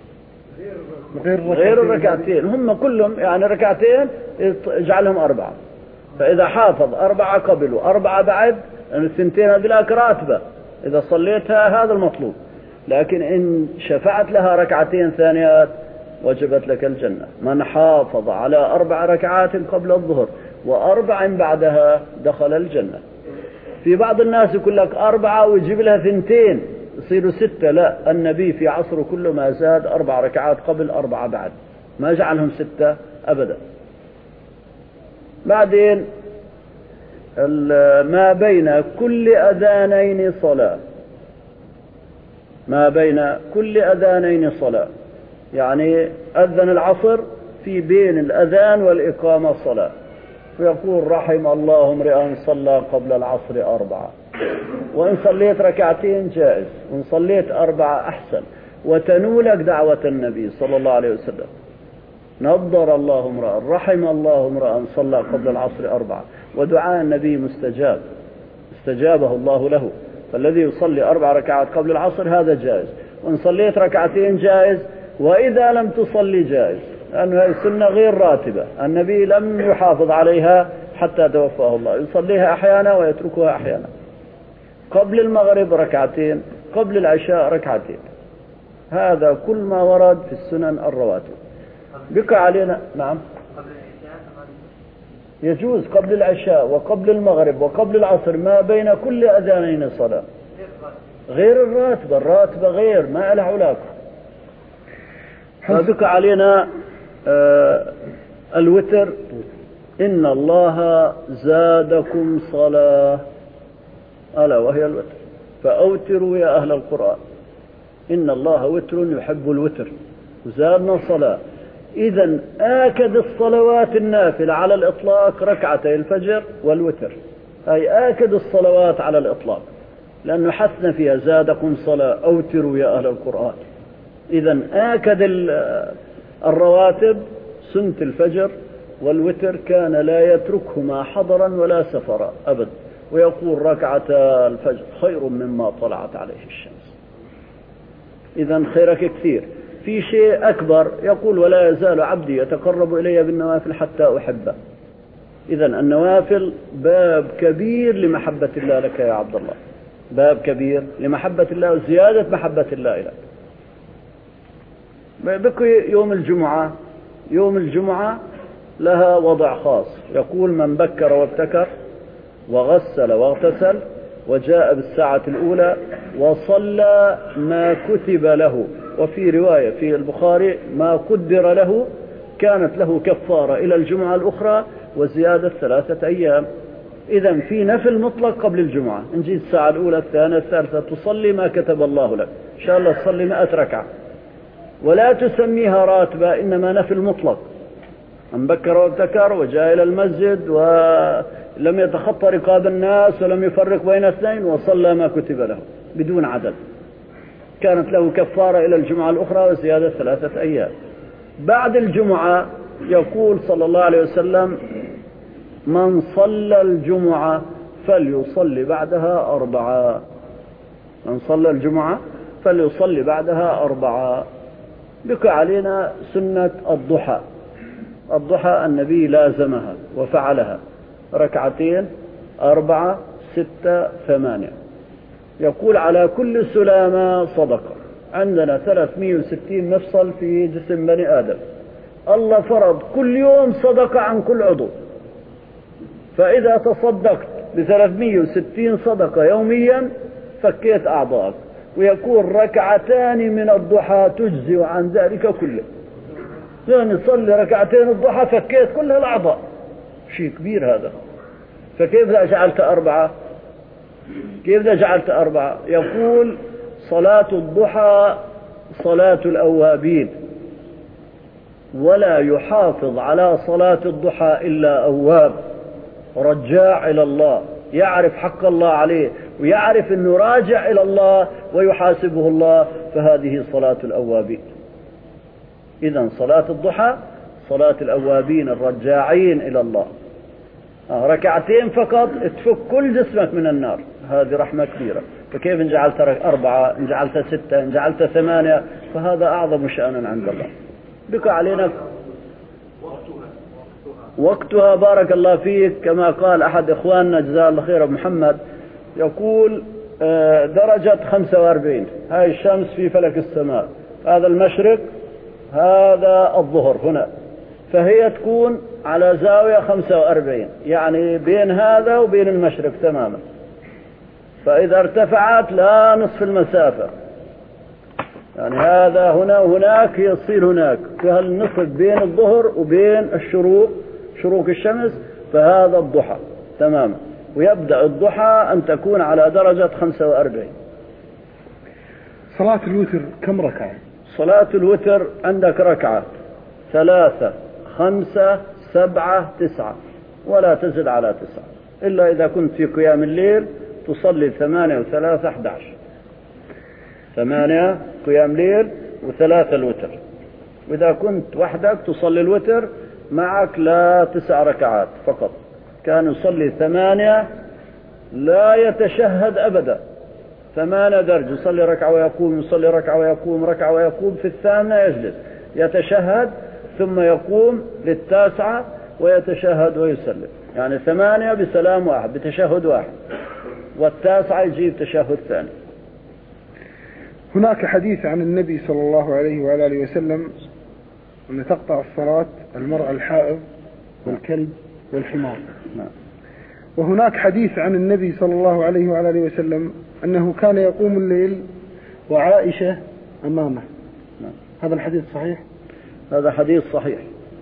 غير الركعتين هم كلهم يعني ركعتين اجعلهم أربعة، فإذا حافظ أربعة قبل وأربعة بعد، لأن الثنتين هذه راتبة إذا صليتها هذا المطلوب، لكن إن شفعت لها ركعتين ثانيات وجبت لك الجنة. من حافظ على أربع ركعات قبل الظهر وأربع بعدها دخل الجنة. في بعض الناس يقول لك أربعة ويجيب لها ثنتين يصيروا ستة، لا، النبي في عصره كل ما زاد أربع ركعات قبل أربعة بعد، ما جعلهم ستة أبدا. بعدين ما بين كل أذانين صلاة، ما بين كل أذانين صلاة، يعني أذن العصر في بين الأذان والإقامة صلاة، فيقول رحم الله امرئا صلى قبل العصر أربعة. وإن صليت ركعتين جائز، وإن صليت أربعة أحسن، وتنولك دعوة النبي صلى الله عليه وسلم. نضر الله امرأ رحم الله امرأ صلى قبل العصر أربعة، ودعاء النبي مستجاب استجابه الله له. فالذي يصلي أربع ركعات قبل العصر هذا جائز، وإن صليت ركعتين جائز، وإذا لم تصلي جائز، لأن هذه السنة غير راتبة، النبي لم يحافظ عليها حتى توفاه الله، يصليها أحيانا ويتركها أحيانا. قبل المغرب ركعتين، قبل العشاء ركعتين، هذا كل ما ورد في السنن الرواتب. بقى علينا. نعم. يجوز قبل العشاء وقبل المغرب وقبل العصر ما بين كل أذانين صلاة غير الراتبة. الراتبة غير ما لها علاقة. فبقى علينا آه الوتر. إن الله زادكم صلاة ألا وهي الوتر فأوتروا يا أهل القرآن. إن الله وتر يحب الوتر وزادنا صلاة. إذن آكد الصلوات النافلة على الإطلاق ركعتي الفجر والوتر، أي آكد الصلوات على الإطلاق، لأنه حثنا فيها زادكم صلاة أوتروا يا أهل القرآن. إذن آكد الرواتب سنة الفجر والوتر كان لا يتركهما حضرا ولا سفرا أبدا، ويقول ركعتا الفجر خير مما طلعت عليه الشمس. إذن خيرك كثير. في شيء أكبر يقول ولا يزال عبدي يتقرب إلي بالنوافل حتى أحبه. إذن النوافل باب كبير لمحبة الله لك يا عبد الله، باب كبير لمحبة الله وزيادة محبة الله لك. بقي يوم الجمعة. يوم الجمعة لها وضع خاص، يقول من بكر وابتكر وغسل واغتسل وجاء بالساعة الأولى وصلى ما كتب له، وفي رواية في البخاري ما قدر له، كانت له كفارة إلى الجمعة الأخرى وزيادة ثلاثة أيام. إذن في نفل مطلق قبل الجمعة، نجي الساعة الأولى الثانية الثالثة تصلي ما كتب الله لك، إن شاء الله تصلي مئة ركعة، ولا تسميها راتبة، إنما نفل مطلق. من بكر وابتكر وجاء إلى المسجد ولم يتخطى رقاب الناس ولم يفرق بين اثنين وصلى ما كتب له بدون عدد، كانت له كفارة إلى الجمعة الأخرى وزيادة ثلاثة أيام. بعد الجمعة يقول صلى الله عليه وسلم من صلى الجمعة فليصلي بعدها أربعة. من صلى الجمعة فليصلي بعدها أربعة. بقى علينا سنة الضحى. الضحى النبي لازمها وفعلها ركعتين أربعة ستة ثمانية. يقول على كل سلامة صدقة. عندنا ثلاثمئة وستين مفصل في جسم بني آدم، الله فرض كل يوم صدقة عن كل عضو، فإذا تصدقت بثلاثمئة وستين صدقة يوميا فكيت أعضائك. ويكون ركعتان من الضحى تجزي عن ذلك كله، يعني صلي ركعتين الضحى فكيت كل الأعضاء، شيء كبير هذا. فكيف إذا جعلت أربعة؟ كيف إذا جعلت أربعة؟ يقول صلاة الضحى صلاة الأوابين، ولا يحافظ على صلاة الضحى إلا أواب رجاع إلى الله، يعرف حق الله عليه ويعرف أنه راجع إلى الله ويحاسبه الله، فهذه صلاة الأوابين. إذن صلاة الضحى صلاة الأوابين الرجاعين إلى الله. آه ركعتين فقط تفك كل جسمك من النار، هذه رحمة كبيرة. فكيف إن جعلت أربعة، إن جعلت ستة، إن جعلت ثمانية، فهذا أعظم شأنا عند الله. بقى علينا وقتها. بارك الله فيك. كما قال أحد إخواننا جزاه الله خير محمد، يقول درجة خمسة وأربعين، هاي الشمس في فلك السماء، هذا المشرق، هذا الظهر هنا، فهي تكون على زاوية خمسة وأربعين، يعني بين هذا وبين المشرق تماما. فإذا ارتفعت لا نصف المسافة، يعني هذا هنا وهناك يصير هناك، فيها النصف بين الظهر وبين الشروق، شروق الشمس، فهذا الضحى تماما. ويبدأ الضحى أن تكون على درجة خمسة وأربعين. صلاة الوتر كم ركعة؟ صلاة الوتر عندك ركعة، ثلاثة، خمسة، سبعة، تسعة، ولا تزد على تسعة، إلا إذا كنت في قيام الليل تصلي ثمانية وثلاثة أحد عشر، ثمانية قيام ليل وثلاثة الوتر. وإذا كنت وحدك تصلي الوتر معك لا تسع ركعات فقط. كان يصلي ثمانية لا يتشهد أبدا، ثمانية درج، يصلي ركعة ويقوم، يصلي ركعة ويقوم، ركعة ويقوم، في الثامنة يجلس يتشهد ثم يقوم للتاسعة ويتشهد ويسلم، يعني ثمانية بسلام واحد بتشهد واحد، والتاسعة يجيب تشهد ثاني. هناك حديث عن النبي صلى الله عليه وعلى آله وسلم أن تقطع الصلاة المرأة الحائض والكلب والحمار. نعم. وهناك حديث عن النبي صلى الله عليه وعلى آله وسلم أنه كان يقوم الليل وعائشة أمامه. نعم. هذا الحديث صحيح؟ هذا حديث صحيح.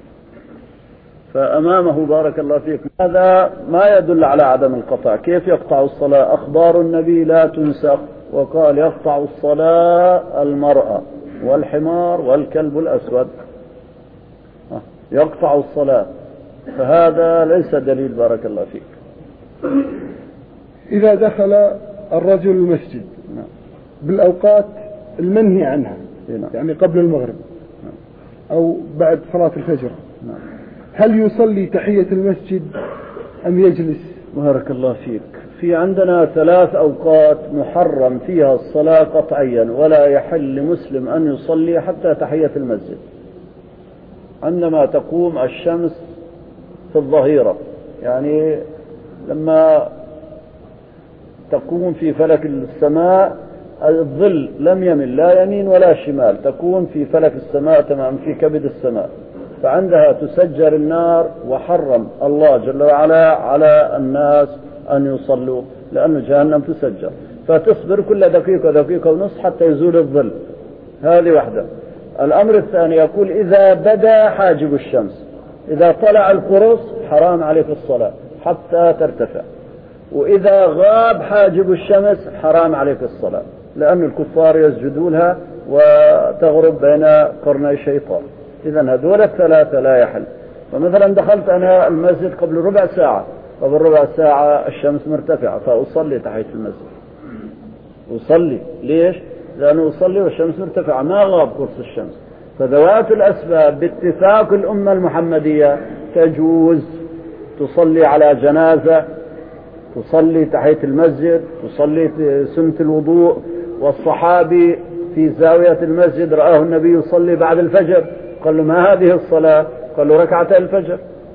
فأمامه بارك الله فيك. هذا ما يدل على عدم القطع. كيف يقطع الصلاة؟ أخبار النبي لا تنسخ، وقال يقطع الصلاة المرأة والحمار والكلب الأسود، يقطع الصلاة. فهذا ليس دليل بارك الله فيك. إذا دخل الرجل المسجد بالأوقات المنهي عنها، يعني قبل المغرب أو بعد صلاة الفجر، هل يصلي تحية المسجد أم يجلس؟ بارك الله فيك. في عندنا ثلاث أوقات محرم فيها الصلاة قطعيا، ولا يحل لمسلم أن يصلي حتى تحية المسجد. عندما تقوم الشمس في الظهيرة، يعني لما تكون في فلك السماء الظل لم يمل لا يمين ولا شمال، تكون في فلك السماء تمام في كبد السماء، فعندها تسجر النار، وحرم الله جل وعلا على الناس أن يصلوا لأن جهنم تسجر، فتصبر كل دقيقة دقيقة ونصف حتى يزول الظل. هذه واحدة. الأمر الثاني يقول إذا بدا حاجب الشمس، إذا طلع القرص حرام عليك الصلاة حتى ترتفع، وإذا غاب حاجب الشمس حرام عليك الصلاة، لأن الكفار يسجدون لها وتغرب بين قرني الشيطان. إذن هذول الثلاثة لا يحل. فمثلا دخلت أنا المسجد قبل ربع ساعة، قبل ربع ساعة الشمس مرتفعة، فأصلي تحت المسجد. أصلي ليش؟ لأنه أصلي والشمس مرتفعة، ما غاب قرص الشمس. فذوات الأسباب باتفاق الأمة المحمدية تجوز. تصلي على جنازة، تصلي تحت المسجد، تصلي سنة الوضوء. والصحابي في زاوية المسجد رآه النبي يصلي بعد الفجر، قال له ما هذه الصلاة؟ قال له ركعتي الفجر.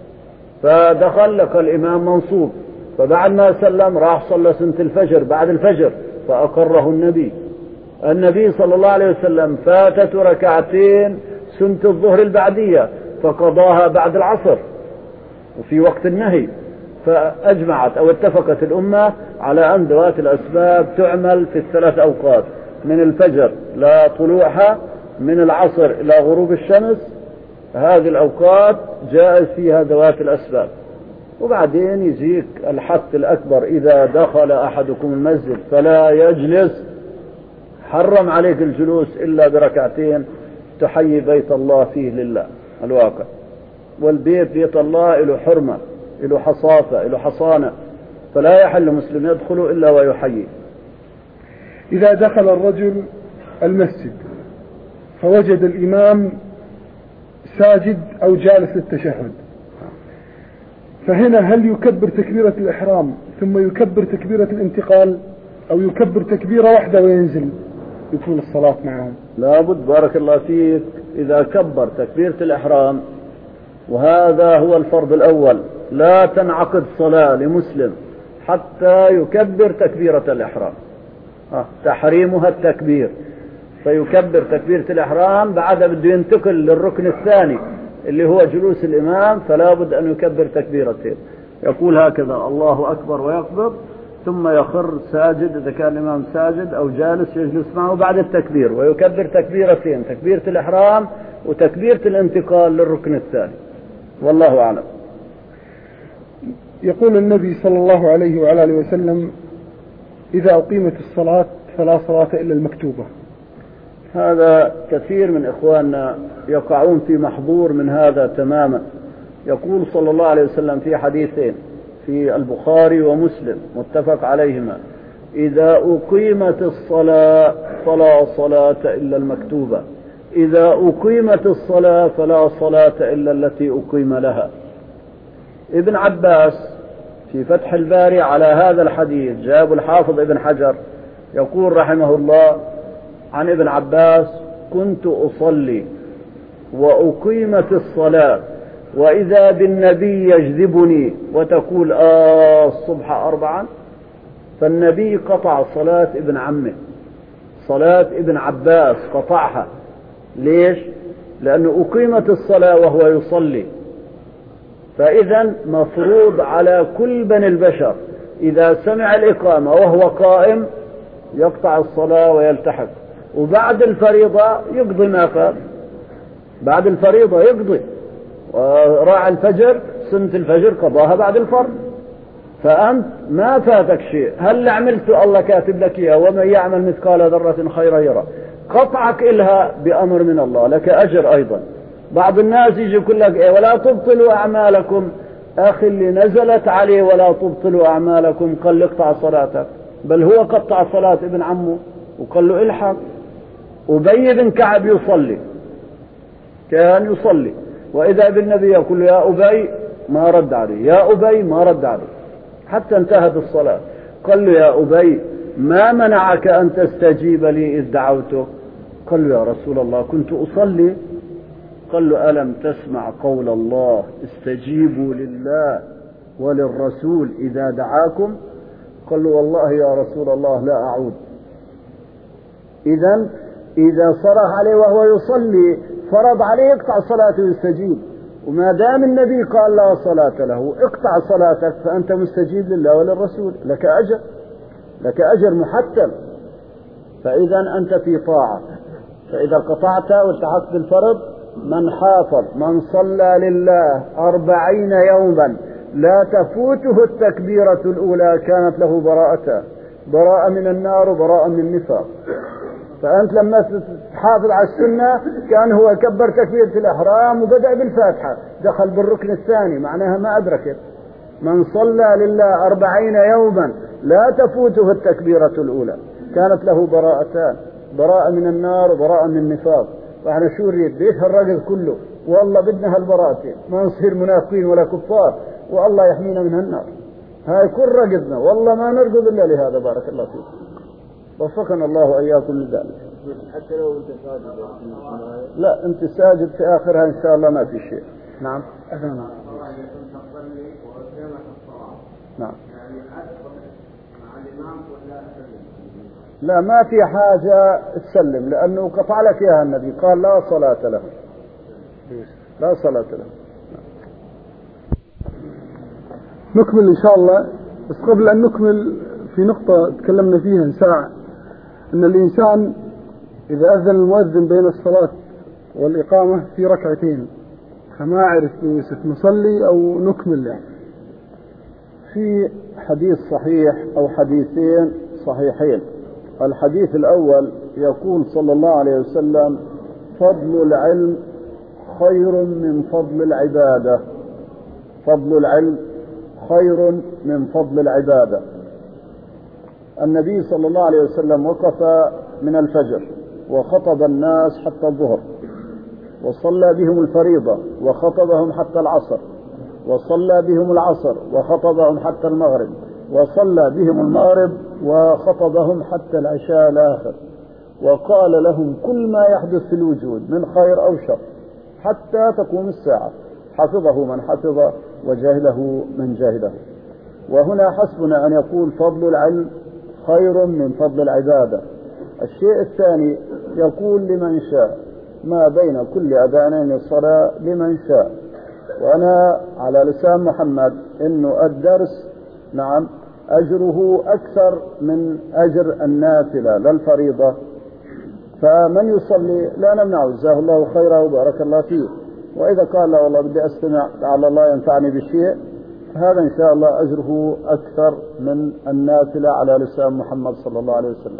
فدخل لقى الإمام منصوب، فبعد ما سلم راح صلى سنة الفجر بعد الفجر، فأقره النبي. النبي صلى الله عليه وسلم فاتت ركعتين سنة الظهر البعدية فقضاها بعد العصر وفي وقت النهي. فأجمعت أو اتفقت الأمة على أن ذوات الأسباب تعمل في الثلاث أوقات، من الفجر لا طلوعها، من العصر إلى غروب الشمس. هذه الأوقات جائز فيها ذوات الأسباب. وبعدين يجيك الحث الأكبر: إذا دخل أحدكم المسجد فلا يجلس، حرم عليك الجلوس إلا بركعتين تحيي بيت الله فيه لله الواقع. والبيت بيت الله له حرمة، له حصافة، له حصانة، فلا يحل مسلم يدخل إلا ويحيي. إذا دخل الرجل المسجد فوجد الإمام ساجد أو جالس للتشهد، فهنا هل يكبر تكبيرة الإحرام ثم يكبر تكبيرة الانتقال، أو يكبر تكبيرة واحدة وينزل يكون الصلاة معهم؟ لابد بارك الله فيك إذا كبر تكبيرة الإحرام، وهذا هو الفرض الأول، لا تنعقد صلاة لمسلم حتى يكبر تكبيرة الإحرام. آه. تحريمها التكبير، فيكبر تكبيرة الإحرام، بعد بده ينتقل للركن الثاني اللي هو جلوس الإمام، فلا بد أن يكبر تكبيرتين. يقول هكذا: الله أكبر ويقبض، ثم يخر ساجد إذا كان الإمام ساجد، أو جالس يجلس معه بعد التكبير، ويكبر تكبيرتين: تكبيرة الإحرام وتكبيرة الانتقال للركن الثاني. والله أعلم. يقول النبي صلى الله عليه وعلى آله وسلم: إذا أقيمت الصلاة فلا صلاة إلا المكتوبة. هذا كثير من إخواننا يقعون في محظور من هذا تماما. يقول صلى الله عليه وسلم في حديثين في البخاري ومسلم متفق عليهما: إذا أقيمت الصلاة فلا صلاة إلا المكتوبة، إذا أقيمت الصلاة فلا صلاة إلا التي أقيم لها. ابن عباس في فتح الباري على هذا الحديث جاب الحافظ ابن حجر يقول رحمه الله عن ابن عباس: كنت أصلي وأقيمت الصلاة وإذا بالنبي يجذبني وتقول آه الصبح أربعا. فالنبي قطع صلاة ابن عمه، صلاة ابن عباس قطعها. ليش؟ لأنه أقيمت الصلاة وهو يصلي، فإذا مفروض على كل بني البشر إذا سمع الإقامة وهو قائم يقطع الصلاة ويلتحق، وبعد الفريضة يقضي ما فات، بعد الفريضة يقضي، وراعي الفجر سنة الفجر قضاها بعد الفرض. فأنت ما فاتك شيء، هل عملت الله كاتب لك إياه، ومن يعمل مثقال ذرة خيرا يرى. قطعك إلها بأمر من الله لك أجر أيضا. بعض الناس يجي يقول لك إيه ولا تبطلوا أعمالكم، أخي اللي نزلت عليه ولا تبطلوا أعمالكم قال له اقطع صلاتك، بل هو قطع صلاة ابن عمه وقال له الحق. أبي بن كعب يصلي، كان يصلي، وإذا بالنبي يقول له يا أبي ما رد عليه، يا أبي ما رد عليه حتى انتهت الصلاة. قال له يا أبي ما منعك أن تستجيب لي إذ دعوتك؟ قال له يا رسول الله كنت أصلي. قال له ألم تسمع قول الله استجيبوا لله وللرسول إذا دعاكم؟ قال له والله يا رسول الله لا أعود. إذن إذا صرح عليه وهو يصلي فرض عليه يقطع صلاته ويستجيب، وما دام النبي قال لا صلاة له اقطع صلاتك فأنت مستجيب لله وللرسول، لك أجر، لك أجر محتم. فإذا أنت في طاعة. فإذا قطعت والتحقت بالفرض، من حافظ من صلى لله أربعين يوما لا تفوته التكبيرة الأولى كانت له براءتان، براءة من النار وبراءة من النفاق. فأنت لما تحافظ على السنة كان هو كبر تكبيرة الإحرام وبدأ بالفاتحة، دخل بالركن الثاني معناها ما أدركت. من صلى لله أربعين يوما لا تفوته التكبيرة الأولى كانت له براءتان، براءة من النار وبراءة من النفاق. فاحنا شو نريد؟ ليش هالرجل كله والله بدنا هالبراءتين، ما نصير منافقين ولا كفار، والله يحمينا من هالنار. هاي كل رقدنا والله ما نرقد إلا لهذا. بارك الله فيك، وفقنا الله وإياكم لذلك. حتى لو أنت ساجد؟ لا أنت ساجد في آخرها إن شاء الله ما في شيء. نعم أذن. نعم. لا ما في حاجة تسلم، لأنه قطع لك إياها النبي، قال لا صلاة له، لا صلاة له. نكمل إن شاء الله، بس قبل أن نكمل في نقطة تكلمنا فيها من ساعة، أن الإنسان إذا أذن المؤذن بين الصلاة والإقامة في ركعتين فما أعرف يوسف نصلي أو نكمل يعني. في حديث صحيح أو حديثين صحيحين. الحديث الأول يقول صلى الله عليه وسلم فضل العلم خير من فضل العبادة، فضل العلم خير من فضل العبادة. النبي صلى الله عليه وسلم وقف من الفجر وخطب الناس حتى الظهر، وصلى بهم الفريضة وخطبهم حتى العصر، وصلى بهم العصر وخطبهم حتى المغرب، وصلى بهم المغرب وخطبهم حتى العشاء الآخر، وقال لهم كل ما يحدث في الوجود من خير أو شر حتى تقوم الساعة، حفظه من حفظه وجاهله من جاهله. وهنا حسبنا أن يقول فضل العلم خير من فضل العبادة. الشيء الثاني يقول لمن شاء، ما بين كل أذانين الصلاة لمن شاء. وأنا على لسان محمد إنه الدرس نعم أجره أكثر من أجر النافلة للفريضة، فمن يصلي لا نمنعه، جزاه الله خيرا وبارك الله فيه. وإذا قال لا والله بدي أستمع على الله ينفعني بشيء، هذا إن شاء الله أجره أكثر من النافلة على لسان محمد صلى الله عليه وسلم.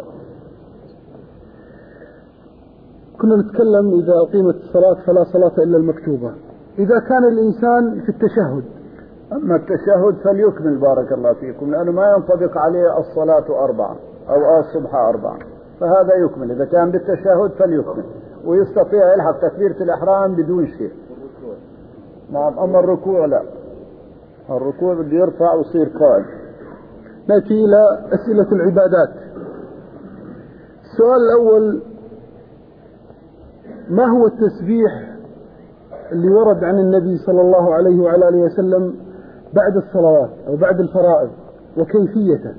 كنا نتكلم إذا أقيمت الصلاة فلا صلاة إلا المكتوبة. إذا كان الإنسان في التشهد، أما التشهد فليكمل بارك الله فيكم، لأنه ما ينطبق عليه الصلاة أربعة أو الصبح أربعة، فهذا يكمل. إذا كان بالتشهد فليكمل، ويستطيع يلحق تكبيرة الإحرام بدون شيء. نعم. أما الركوع لا، الركوع بده يرفع ويصير قائم. نأتي إلى أسئلة العبادات. السؤال الأول: ما هو التسبيح اللي ورد عن النبي صلى الله عليه وعلى آله وسلم بعد الصلوات أو بعد الفرائض وكيفيته؟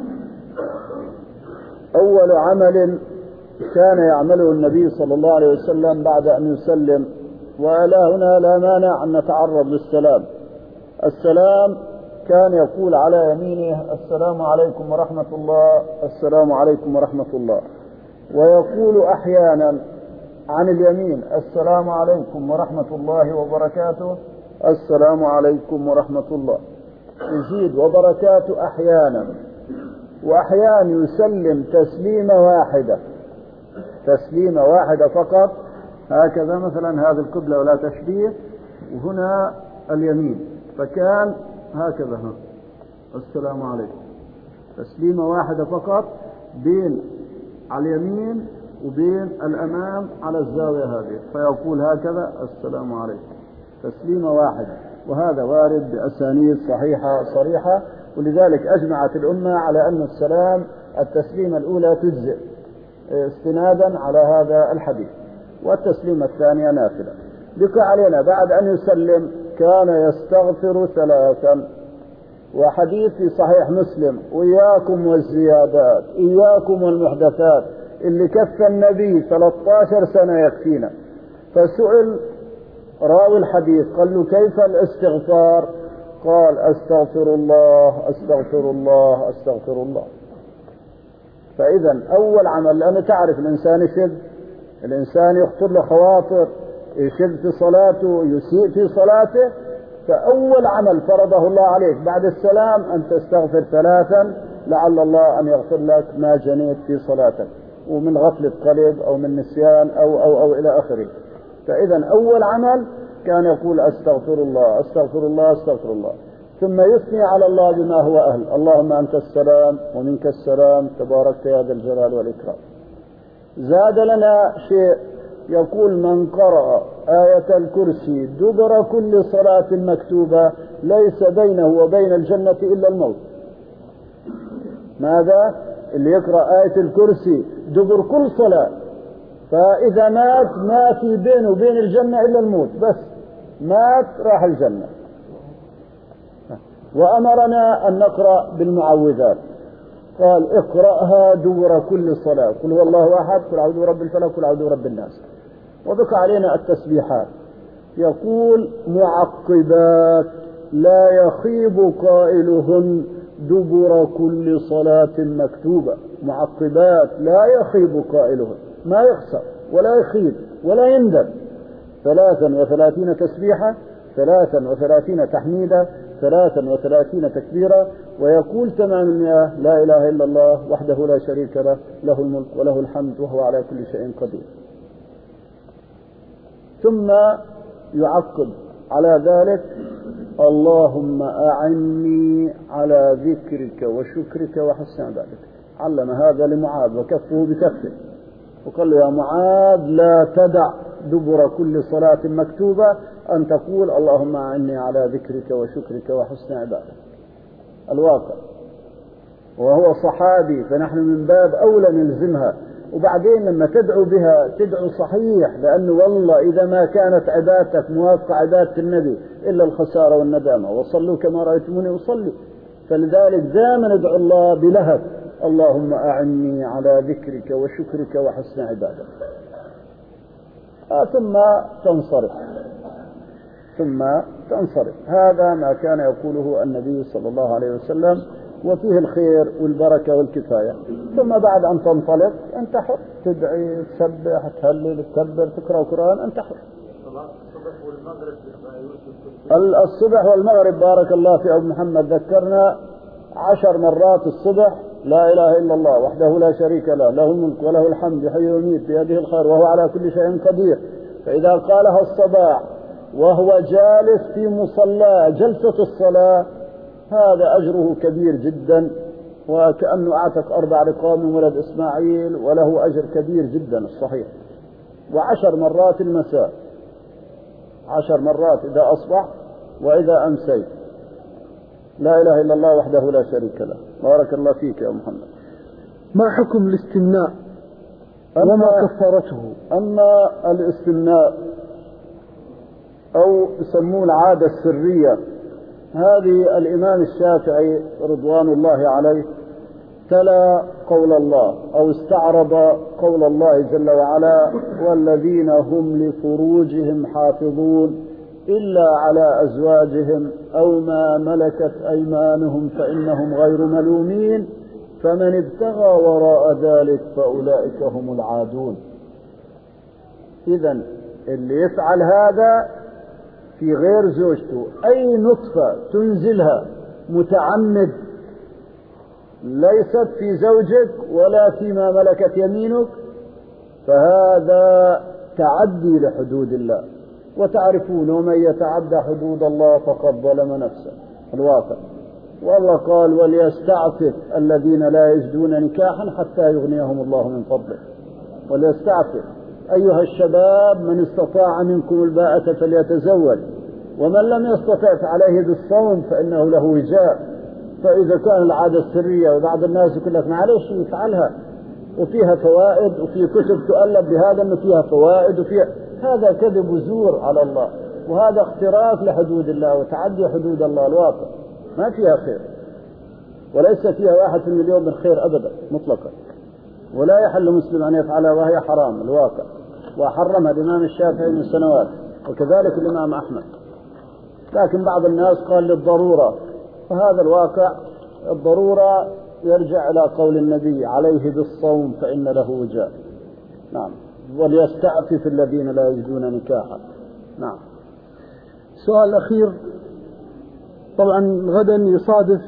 أول عمل كان يعمله النبي صلى الله عليه وسلم بعد أن يسلم، ولا هنا لا مانع أن نتعرض للسلام، السلام كان يقول على يمينه السلام عليكم ورحمة الله، السلام عليكم ورحمة الله، ويقول أحيانا عن اليمين السلام عليكم ورحمة الله وبركاته، السلام عليكم ورحمة الله، يزيد وبركاته أحيانا، وأحيانا يسلم تسليمة واحدة، تسليمة واحدة فقط، هكذا مثلا هذه القبلة ولا تشبيه، وهنا اليمين، فكان هكذا ها. السلام عليكم، تسليمة واحدة فقط بين على اليمين وبين الأمام على الزاوية هذه، فيقول هكذا السلام عليكم، تسليمة واحدة. وهذا وارد بأسانيد صحيحة صريحة، ولذلك أجمعت الأمة على أن السلام التسليمة الأولى تجزئ استنادا على هذا الحديث، والتسليمة الثانية نافلة. بقى علينا بعد أن يسلم كان يستغفر ثلاثا، وحديث في صحيح مسلم وإياكم والزيادات، إياكم والمحدثات، اللي كفى النبي ثلاثة عشر سنة يكفينا. فسئل راوي الحديث قال له كيف الاستغفار؟ قال أستغفر الله أستغفر الله أستغفر الله. فإذا أول عمل، لأنه تعرف الإنسان يشد، الإنسان يخطر له خواطر، يشد في صلاته، يسيء في صلاته، فأول عمل فرضه الله عليك بعد السلام أن تستغفر ثلاثا لعل الله أن يغفر لك ما جنيت في صلاتك، ومن غفلة قلب أو من نسيان أو أو أو إلى آخره. فإذا أول عمل كان يقول أستغفر الله أستغفر الله أستغفر الله، ثم يثني على الله بما هو أهل، اللهم أنت السلام ومنك السلام تباركت يا ذا الجلال والإكرام. زاد لنا شيء، يقول من قرأ آية الكرسي دبر كل صلاة مكتوبة ليس بينه وبين الجنة إلا الموت. ماذا؟ اللي يقرأ آية الكرسي دبر كل صلاة، فإذا مات ما في بينه وبين الجنة إلا الموت، بس مات راح الجنة. وأمرنا أن نقرأ بالمعوذات، قال اقرأها دبر كل صلاة، قل هو الله أحد، قل أعوذ برب الفلق، قل أعوذ برب الناس. وبقى علينا التسبيحات، يقول معقبات لا يخيب قائلهن دبر كل صلاة مكتوبة، معقبات لا يخيب قائلهن، ما يخسر ولا يخيب ولا يندم. ثلاثا وثلاثين تسبيحة، ثلاثا وثلاثين تحميدة، ثلاثا وثلاثين تكبيرة، ويقول تمام المئة لا إله إلا الله وحده لا شريك له، له الملك وله الحمد وهو على كل شيء قدير. ثم يعقب على ذلك اللهم أعني على ذكرك وشكرك وحسن عبادتك. علم هذا لمعاذ وكفه بكفه، وقال له يا معاذ لا تدع دبر كل صلاة مكتوبة أن تقول اللهم أعني على ذكرك وشكرك وحسن عبادتك. الواقع وهو صحابي، فنحن من باب أولى نلزمها. وبعدين لما تدعو بها تدعو صحيح، لأنه والله إذا ما كانت عبادتك موافقة عبادة النبي إلا الخسارة والندامة، وصلوا كما رأيتموني أصلي. فلذلك دائما ندعو الله بلهف اللهم أعني على ذكرك وشكرك وحسن عبادتك. آه ثم تنصرف ثم تنصرف هذا ما كان يقوله النبي صلى الله عليه وسلم، وفيه الخير والبركة والكفاية. ثم بعد أن تنطلق أنت حر، تدعي تسبح تهلل تكبر تقرأ القرآن، أنت حر. الصبح والمغرب بارك الله في أبو محمد ذكرنا عشر مرات الصبح لا إله إلا الله وحده لا شريك له، له الملك وله الحمد يحيي ويميت بيده الخير وهو على كل شيء قدير. فإذا قالها الصباح وهو جالس في مصلى جلسة الصلاة هذا أجره كبير جدا، وكأنه أعتق أربع رقاب من ولد إسماعيل، وله أجر كبير جدا الصحيح. وعشر مرات المساء، عشر مرات إذا أصبح وإذا أمسيت لا إله إلا الله وحده لا شريك له. بارك الله فيك يا محمد. ما حكم الاستمناء وما كفارته؟ أما الاستمناء أو يسموه العادة السرية، هذه الإمام الشافعي رضوان الله عليه تلا قول الله أو استعرض قول الله جل وعلا والذين هم لفروجهم حافظون إلا على أزواجهم أو ما ملكت أيمانهم فإنهم غير ملومين، فمن ابتغى وراء ذلك فأولئك هم العادون. إذن اللي يفعل هذا في غير زوجته، أي نطفة تنزلها متعمد ليست في زوجك ولا فيما ملكت يمينك، فهذا تعدي لحدود الله. وتعرفون ومن يتعدى حدود الله فقد ظلم نفسه، الواقع. والله قال وليستعفف الذين لا يجدون نكاحا حتى يغنيهم الله من فضله. وليستعفف أيها الشباب من استطاع منكم الباءة فليتزوج، ومن لم يستطع فعليه بالصوم فإنه له وجاء. فإذا كان العادة السرية وبعض الناس يقول لك معلش يفعلها وفيها فوائد وفي كتب تؤلف بهذا أنه فيها فوائد وفيها، هذا كذب وزور على الله، وهذا اختراق لحدود الله وتعدي حدود الله الواقع، ما فيها خير وليس فيها واحد في المليون من خير أبدا مطلقا. ولا يحل مسلم أن يفعلها وهي حرام الواقع، وحرمها الإمام الشافعي من سنوات وكذلك الإمام أحمد. لكن بعض الناس قال للضرورة، فهذا الواقع الضرورة يرجع إلى قول النبي عليه بالصوم فإن له وجاء. نعم. وليستعفف الذين لا يجدون نكاحا. نعم. سؤال أخير، طبعا غدا يصادف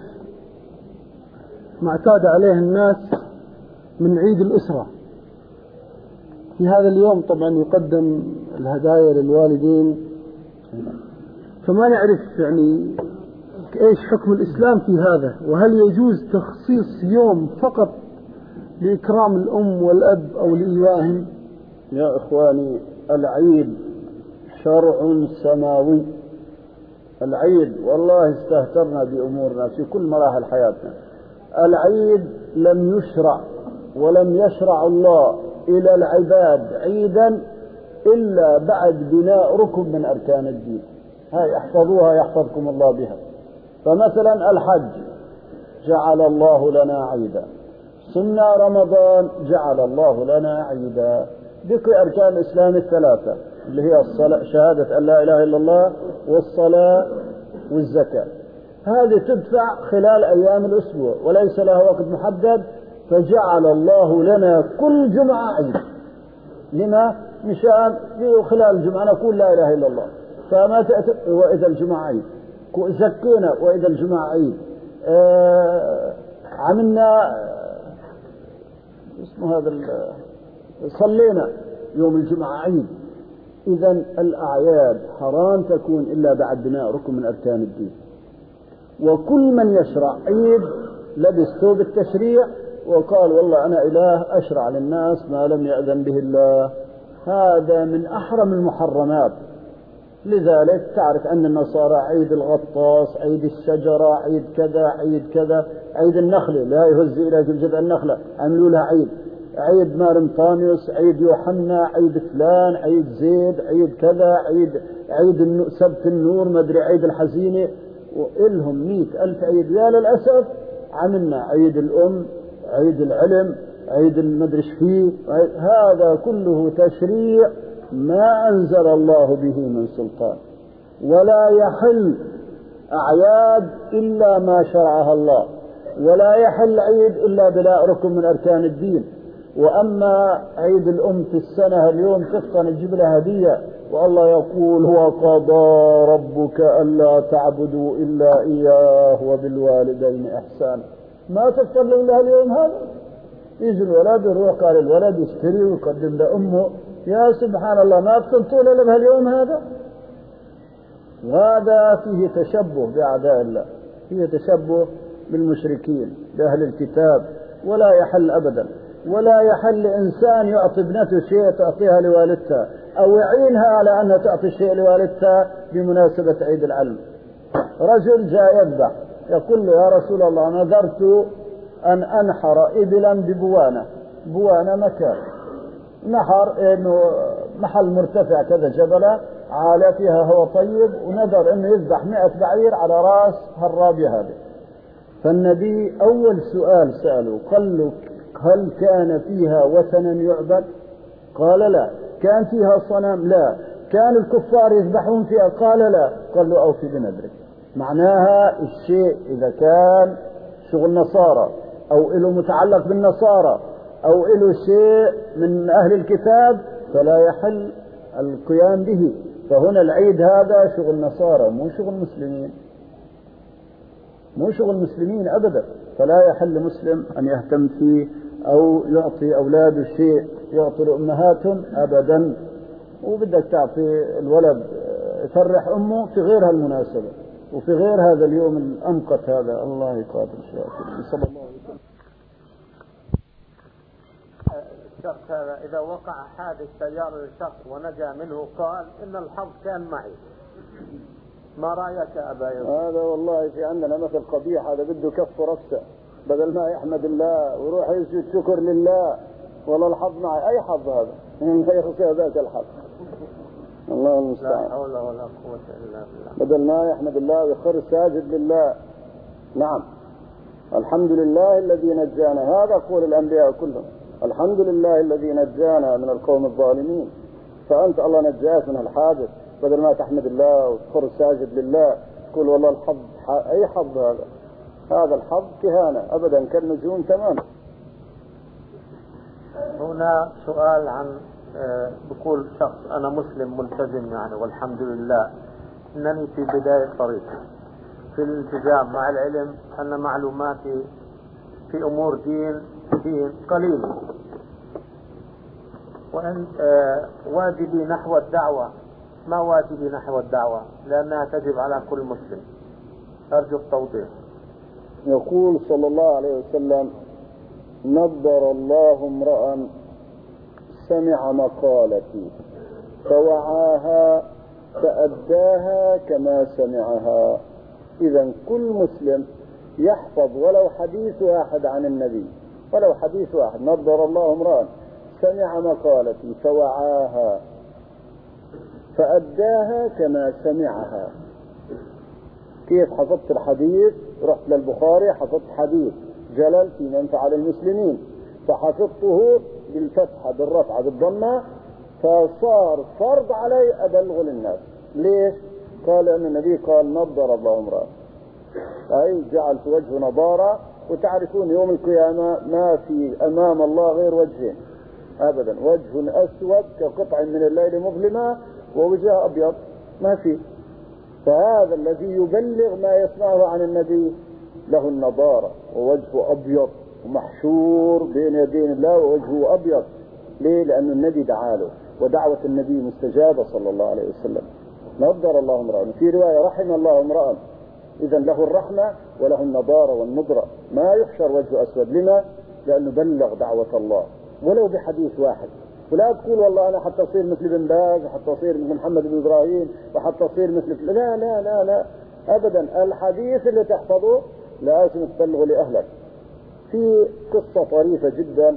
ما اعتاد عليه الناس من عيد الأسرة. في هذا اليوم طبعا يقدم الهدايا للوالدين، فما نعرف يعني ايش حكم الإسلام في هذا، وهل يجوز تخصيص يوم فقط لإكرام الأم والأب أو لإيواهم؟ يا إخواني، العيد شرع سماوي. العيد والله استهترنا بأمورنا في كل مراحل حياتنا. العيد لم يشرع ولم يشرع الله إلى العباد عيدا إلا بعد بناء ركن من أركان الدين. هاي احفظوها يحفظكم الله بها. فمثلا الحج جعل الله لنا عيدا، صمنا رمضان جعل الله لنا عيدا. ذكر أركان الإسلام الثلاثة اللي هي الصلاة، شهادة أن لا إله إلا الله، والصلاة والزكاة. هذه تدفع خلال أيام الأسبوع وليس لها وقت محدد، فجعل الله لنا كل جمعة عيد. لما؟ مشان في خلال الجمعة نقول لا إله إلا الله، فما تأتي وإذا الجمعة عيد، زكينا وإذا الجمعة عيد، آه عملنا اسمه هذا صلينا يوم الجمعة عيد. إذا الأعياد حرام تكون إلا بعد بناء ركن من أركان الدين. وكل من يشرع عيد لبس ثوب التشريع وقال والله أنا إله أشرع للناس ما لم يأذن به الله، هذا من أحرم المحرمات. لذلك تعرف أن النصارى عيد الغطاس، عيد الشجرة، عيد كذا، عيد كذا، عيد النخلة لا يهز إلى جذع النخلة عملوا لها عيد، عيد مارمطانيوس، عيد يوحنا، عيد فلان، عيد زيد، عيد كذا، عيد عيد سبت النور، ما أدري عيد الحزينة، وإلهم مئة ألف عيد. يا للأسف عملنا عيد الأم، عيد العلم، عيد المدرش فيه، هذا كله تشريع ما أنزل الله به من سلطان. ولا يحل أعياد إلا ما شرعها الله، ولا يحل عيد إلا بلا ركن من أركان الدين. وأما عيد الأم في السنة اليوم تفطن تجيب لها هدية، والله يقول هو قضى ربك ألا تعبدوا إلا إياه وبالوالدين إحسانا. ما تفطن لها اليوم هذا، يجي الولد يروح قال الولد يشتري ويقدم لأمه، يا سبحان الله ما بتنطول إلا بهاليوم هذا. وهذا فيه تشبه بأعداء الله، فيه تشبه بالمشركين بأهل الكتاب، ولا يحل أبدا. ولا يحل إنسان يعطي ابنته شيء تعطيها لوالدتها أو يعينها على أنها تعطي شيء لوالدتها بمناسبة عيد العلم. رجل جاء يذبح يقول له يا رسول الله نذرت أن أنحر إبلا ببوانة، بوانة مكان نحر إنه محل مرتفع كذا جبلة عالية فيها هو طيب، ونذر إنه يذبح مئة بعير على رأس هالرابية هذه. فالنبي أول سؤال سأله قال له هل كان فيها وثنا يعبد؟ قال لا. كان فيها صنم؟ لا. كان الكفار يذبحون فيها؟ قال لا. قال له أوفي بنذرك. معناها الشيء إذا كان شغل نصارى أو إله متعلق بالنصارى أو إله شيء من أهل الكتاب فلا يحل القيام به. فهنا العيد هذا شغل نصارى مو شغل مسلمين، مو شغل مسلمين أبدا. فلا يحل مسلم أن يهتم فيه أو يعطي أولاده شيء يعطي لأمهاتهم أبدا. وبدك تعطي الولد يفرح أمه في غير هالمناسبة وفي غير هذا اليوم الأمقت هذا. الله يقادر الشاكرين. صلى الله عليه وسلم. الشخص هذا إذا وقع حادث سيارة للشخص ونجا منه قال إن الحظ كان معي، ما رأيك أبا يوسف؟ هذا والله في عندنا مثل قبيح، هذا بده كف رفسه بدل ما يحمد الله ويروح يسجد شكر لله والله الحظ معي. أي حظ هذا؟ من يخصي ذاك الحظ. الله المستعان. لا حول ولا قوة إلا بالله. بدل ما يحمد الله ويخر ساجد لله. نعم الحمد لله الذي نجانا، هذا قول الأنبياء كلهم، الحمد لله الذي نجانا من القوم الظالمين. فأنت الله نجاك من الحادث بدل ما تحمد الله وتخر ساجد لله تقول والله الحظ. أي حظ هذا؟ هذا الحظ كهانة أبدا كالنجوم تماما. هنا سؤال عن بقول شخص أنا مسلم ملتزم يعني والحمد لله أنني في بداية طريقي في الالتزام، مع العلم أن معلوماتي في أمور دين دين قليل، وأن واجبي نحو الدعوة ما واجبي نحو الدعوة لأنها تجب على كل مسلم. أرجو التوضيح. يقول صلى الله عليه وسلم نضر الله امرأ سمع مقالتي فوعاها فأداها كما سمعها. إذا كل مسلم يحفظ ولو حديث واحد عن النبي، ولو حديث واحد. نضر الله امرأ سمع مقالتي فوعاها فأداها كما سمعها. كيف حفظت الحديث؟ رحت للبخاري حفظت حديث جلل في منفعة للمسلمين فحفظته بالفتحة بالرفعة بالضمة فصار فرض علي أبلغ للناس. ليش؟ قال أن النبي قال نضر الله امرأ، أي جعل في وجهه نضارة. وتعرفون يوم القيامة ما في أمام الله غير وجهين أبدا، وجه أسود كقطع من الليل مظلمة ووجه أبيض ما في. فهذا الذي يبلغ ما يسمعه عن النبي له النضارة ووجهه أبيض ومحشور بين يدين الله ووجهه أبيض. ليه؟ لأن النبي دعاله ودعوة النبي مستجابة صلى الله عليه وسلم. نضر الله امرأ. في رواية رحم الله امرأ. إذا له الرحمة وله النضارة والنضرة، ما يحشر وجهه أسود. لما؟ لأنه بلغ دعوة الله ولو بحديث واحد. ولا تقول والله أنا حتى أصير مثل ابن باز وحتى أصير مثل محمد بن إبراهيم وحتى أصير مثل لا لا لا لا أبدا. الحديث اللي تحفظه لازم تبلغه لأهلك. في قصة طريفة جدا،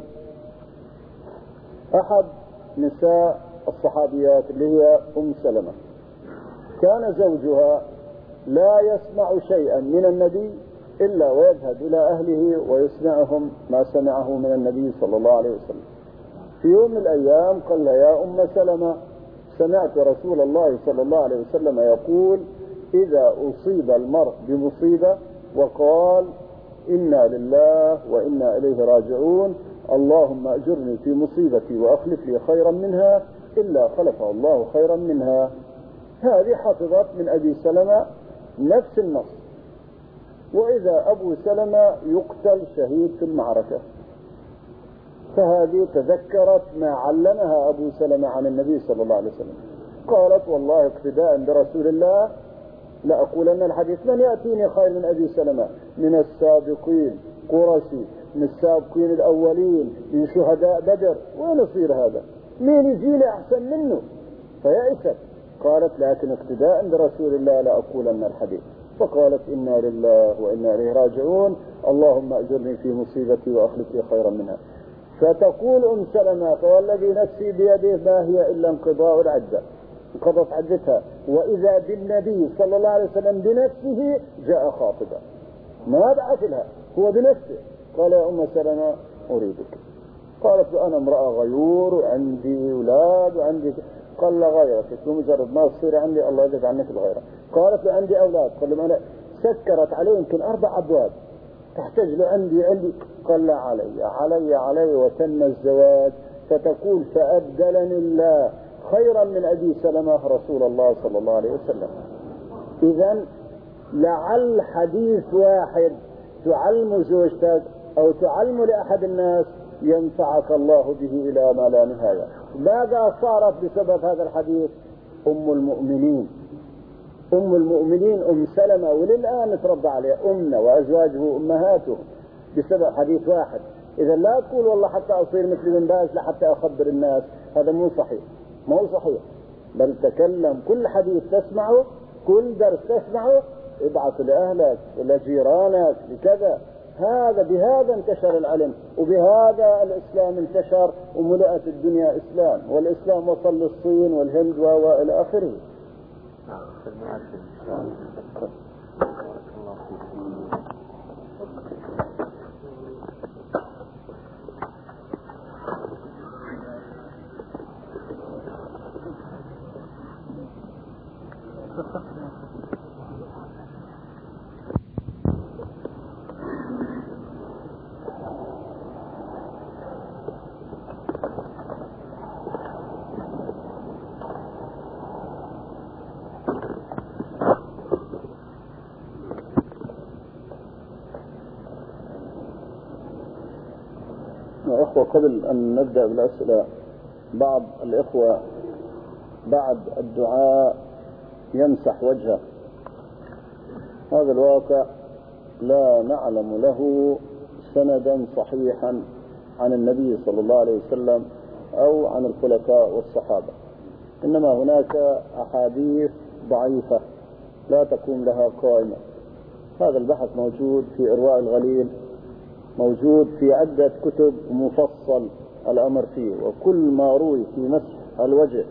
أحد نساء الصحابيات اللي هي أم سلمة كان زوجها لا يسمع شيئا من النبي إلا ويذهب إلى أهله ويسمعهم ما سمعه من النبي صلى الله عليه وسلم. في يوم من الأيام قال لها يا أم سلمة سمعت رسول الله صلى الله عليه وسلم يقول إذا أصيب المرء بمصيبة وقال إنا لله وإنا إليه راجعون اللهم أجرني في مصيبتي وأخلف لي خيرا منها إلا خلفه الله خيرا منها. هذه حفظت من أبي سلمة نفس النص. وإذا أبو سلمة يقتل شهيد في المعركة، فهذه تذكرت ما علمها أبو سلمة عن النبي صلى الله عليه وسلم. قالت والله اقتداء برسول الله لأقولن الحديث من يأتيني خير من أبي سلمة من السابقين قرشي من السابقين الأولين من شهداء بدر، وين يصير هذا؟ مين يجي لي أحسن منه؟ فيأست. قالت لكن اقتداء برسول الله لأقولن الحديث. فقالت إنا لله وإنا إليه راجعون اللهم أجرني في مصيبتي وأخلف لي خيرا منها. فتقول أم سلمة فوالذي نفسي بيده ما هي إلا انقضاء العدة، انقضت عدتها. وإذا بالنبي صلى الله عليه وسلم بنفسه جاء خاطبا ما بعث لها، هو بنفسه. قال يا أم سلمة أريدك. قالت أنا امرأة غيور وعندي أولاد وعندي. قال لا غيرتك، بمجرد ما تصير عندي الله يذهب عنك الغيرة. قالت له عندي أولاد، قال له أنا سكرت عليه يمكن أربع أبواب، تحتاج له عندي عندي قال لا علي علي علي وتم الزواج. فتقول فأبدلني الله خيرا من أبي سلمة رسول الله صلى الله عليه وسلم. إذن لعل حديث واحد تعلم زوجتك أو تعلم لأحد الناس ينفعك الله به إلى ما لا نهاية. ماذا صارت بسبب هذا الحديث؟ أم المؤمنين أم المؤمنين أم سلمة، وللآن نتربى عليها أمنا وأزواجه أمهاته بسبب حديث واحد. إذا لا تقول والله حتى أصير مثل ابن باز لحتى أخبر الناس، هذا مو صحيح، مو صحيح. بل تكلم، كل حديث تسمعه، كل درس تسمعه ابعث لأهلك لجيرانك لكذا. هذا بهذا انتشر العلم، وبهذا الإسلام انتشر وملأت الدنيا إسلام، والإسلام وصل للصين والهند وإلى آخره. أخوة، قبل أن نبدأ بالأسئلة، بعض الإخوة بعد الدعاء يمسح وجهه. هذا الواقع لا نعلم له سندا صحيحا عن النبي صلى الله عليه وسلم أو عن الخلفاء والصحابة، إنما هناك أحاديث ضعيفة لا تقوم لها قائمة. هذا البحث موجود في إرواء الغليل، موجود في عدة كتب مفصل الأمر فيه، وكل ما روي في مسح الوجه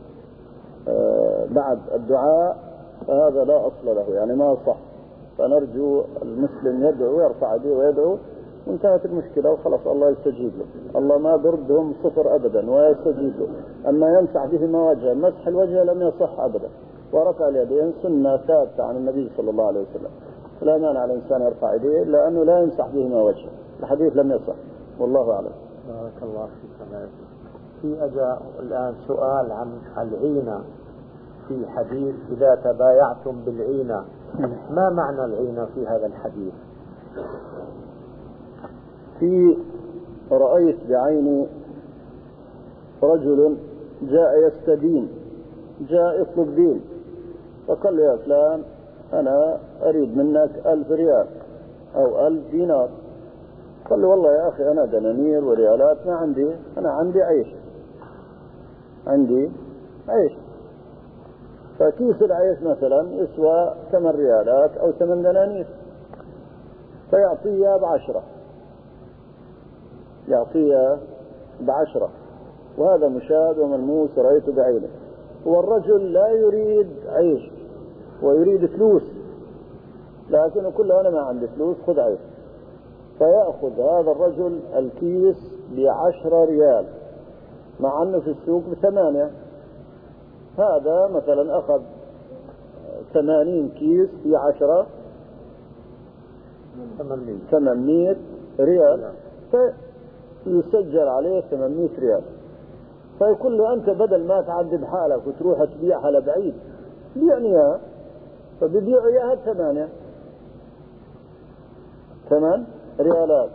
بعد الدعاء فهذا لا أصل له، يعني ما صح. فنرجو المسلم يدعو ويرفع يديه ويدعو وانتهت المشكلة وخلاص، الله يستجيب له. الله ما بردهم صفر أبدا ويستجيب له. أما يمسح بهما وجه، مسح الوجه لم يصح أبدا، ورفع اليدين سنة ثابتة عن النبي صلى الله عليه وسلم. لا مانع الإنسان يرفع يديه إلا أنه لا يمسح بهما وجه، الحديث لم يصح، والله أعلم. بارك الله فيك. في أجا الآن سؤال عن العينة في حديث إذا تبايعتم بالعينة، ما معنى العينة في هذا الحديث؟ في رأيت بعيني رجل جاء يستدين، جاء يطلب دين، فقال له يا فلان أنا أريد منك ألف ريال أو ألف دينار. قال له والله يا أخي أنا دنانير وريالات ما عندي، أنا عندي عيش، عندي عيش. فكيس العيش مثلا يسوى ثمان ريالات أو ثمان دنانير، فيعطيها بعشرة، يعطيها بعشرة، وهذا مشاهد وملموس رأيته بعينه. والرجل لا يريد عيش ويريد فلوس، لكن كل أنا ما عندي فلوس، خذ عيش. فيأخذ هذا الرجل الكيس بعشرة ريال مع أنه في السوق بثمانية. هذا مثلا أخذ ثمانين كيس في عشرة، ثمانمائة ريال، فيسجل عليه ثمانمائة ريال. فيقول له أنت بدل ما تعذب حالك وتروح تبيعها لبعيد، بيعني إياها. فبيبيعوا إياها بثمانية، ثمان ريالات،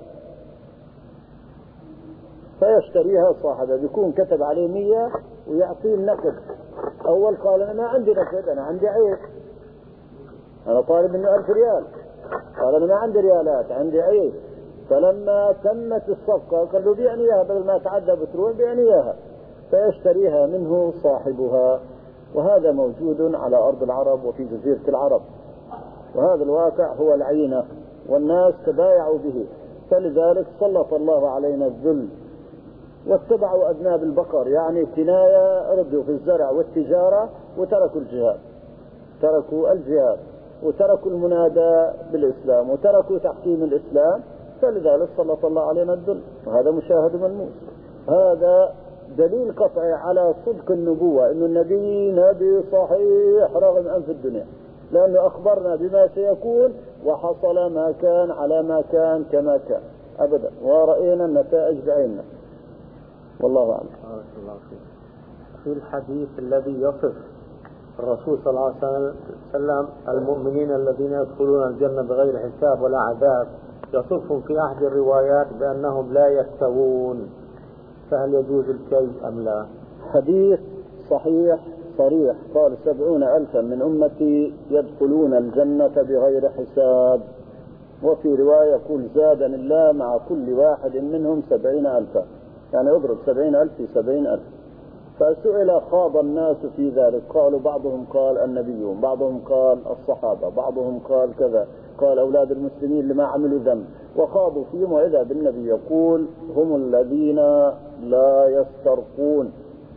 فيشتريها صاحبه، بيكون كتب عليه مية ويعطيه النقد. أول قال أنا ما عندي نقد، أنا عندي عيش، أنا طالب منه ألف ريال. قال أنا ما عندي ريالات، عندي عيش. فلما تمت الصفقة قال له بيعني إياها، بدل ما تعدى بتروح بيعني إياها، فيشتريها منه صاحبها. وهذا موجود على أرض العرب وفي جزيرة العرب، وهذا الواقع هو العينة، والناس تبايعوا به. فلذلك سلط الله علينا الذل واتبعوا أذناب البقر، يعني كناية ردوا في الزرع والتجارة وتركوا الجهاد، تركوا الجهاد وتركوا المنادى بالإسلام وتركوا تحكيم الإسلام. فلذلك سلط الله علينا الذل، وهذا مشاهد ملموس. هذا دليل قطعي على صدق النبوة، إنه النبي نبي صحيح رغم أنف الدنيا، لأنه أخبرنا بما سيكون وحصل ما كان على ما كان كما كان أبدا، ورأينا النتائج بعيننا. والله أعلم. في الحديث الذي يصف الرسول صلى الله عليه وسلم المؤمنين الذين يدخلون الجنة بغير حساب ولا عذاب، يصفهم في أحد الروايات بأنهم لا يستوون، فهل يجوز الكي أم لا؟ حديث صحيح صريح، قال سبعون ألفا من أمتي يدخلون الجنة بغير حساب، وفي رواية يقول زادني الله مع كل واحد منهم سبعين ألفا، يعني اضرب سبعين ألف في سبعين ألف. فسئل خاض الناس في ذلك، قالوا بعضهم قال النبيون، بعضهم قال الصحابة، بعضهم قال كذا، قال أولاد المسلمين لما عملوا ذنب، وخاضوا فيهم، وإذا بالنبي يقول هم الذين لا يسترقون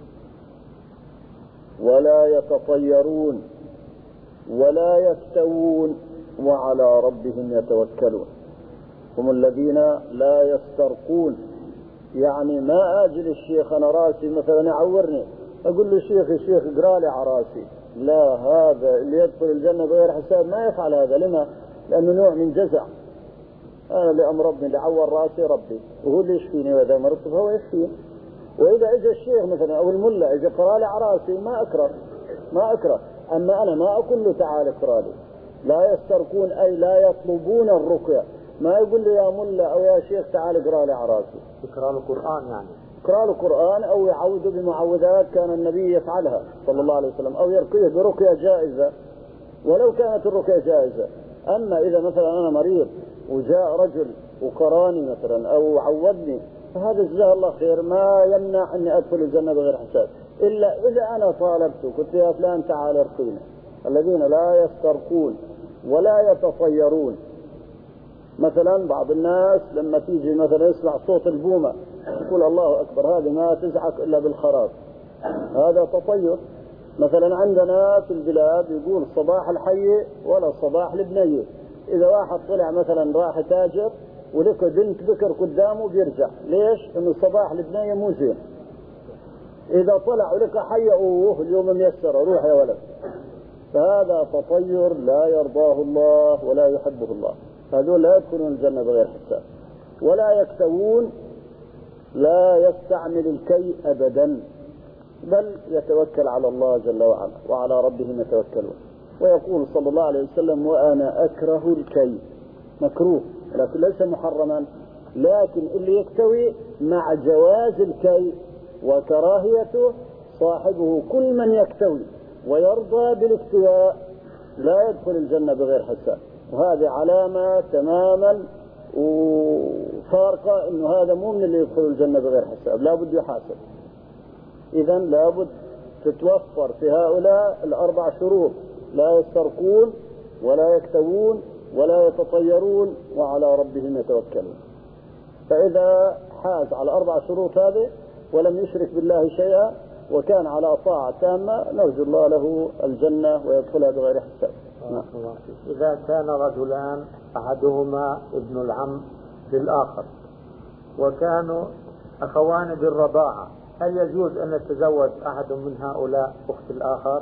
ولا يتطيرون ولا يكتوون وعلى ربهم يتوكلون. هم الذين لا يسترقون، يعني ما أجل الشيخ أنا راسي مثلا يعورني أقول له شيخ الشيخ اقرأ لي على راسي، لا، هذا اللي يدخل الجنة بغير حساب ما يفعل هذا. لما؟ لأنه نوع من جزع، أنا اللي أمرضني اللي عور راسي ربي، وهو اللي يشفيني، وإذا مرضت فهو يشفيني. وإذا إجا الشيخ مثلا أو الملا إجا قرأ لي على راسي ما أكره ما أكره أما أنا ما أقول له تعال اقرأ لي. لا يسترقون أي لا يطلبون الرقية، ما يقول له يا ملا أو يا شيخ تعال اقرأ لي على راسي. اقرأ له قرآن، يعني اقرأ له قرآن أو يعوذ بمعوذات كان النبي يفعلها صلى الله عليه وسلم، أو يرقيه برقية جائزة ولو كانت الرقية جائزة. أما إذا مثلا أنا مريض وجاء رجل وقراني مثلا أو عوذني فهذا جزاه الله خير، ما يمنع أني أدخل الجنة بغير حساب، إلا إذا أنا طالبته قلت يا فلان تعال ارقينا. الذين لا يسترقون ولا يتطيرون، مثلا بعض الناس لما تيجي مثلا يسمع صوت البومة يقول الله أكبر، هذه ما تزعق إلا بالخراب، هذا تطير. مثلا عندنا في البلاد يقول صباح الحي ولا صباح البنية، إذا واحد طلع مثلا راح تاجر ولقى بنت بكر قدامه بيرجع، ليش؟ إنه صباح البنية مو زين. إذا طلع ولقى حي أوه اليوم ميسر روح يا ولد، فهذا تطير لا يرضاه الله ولا يحبه الله، هذول لا يدخلون الجنة بغير حساب. ولا يكتوون، لا يستعمل الكي أبدا، بل يتوكل على الله جل وعلا وعلى ربهم يتوكلون. ويقول صلى الله عليه وسلم وأنا أكره الكي، مكروه لكن ليس محرما، لكن اللي يكتوي مع جواز الكي وكراهيته صاحبه كل من يكتوي ويرضى بالاكتواء لا يدخل الجنة بغير حساب. وهذه علامة تماما وفارقة انه هذا مو من اللي يدخل الجنة بغير حساب، لابد يحاسب. اذا لابد تتوفر في هؤلاء الاربع شروط، لا يسترقون ولا يكتوون ولا يتطيرون وعلى ربهم يتوكلون. فاذا حاز على اربع شروط هذه ولم يشرك بالله شيئا وكان على طاعة تامة نرجو الله له الجنة ويدخلها بغير حساب. نعم. إذا كان رجلان أحدهما ابن العم للآخر وكانوا أخوان بالرضاعة، هل يجوز أن يتزوج أحد من هؤلاء أخت الآخر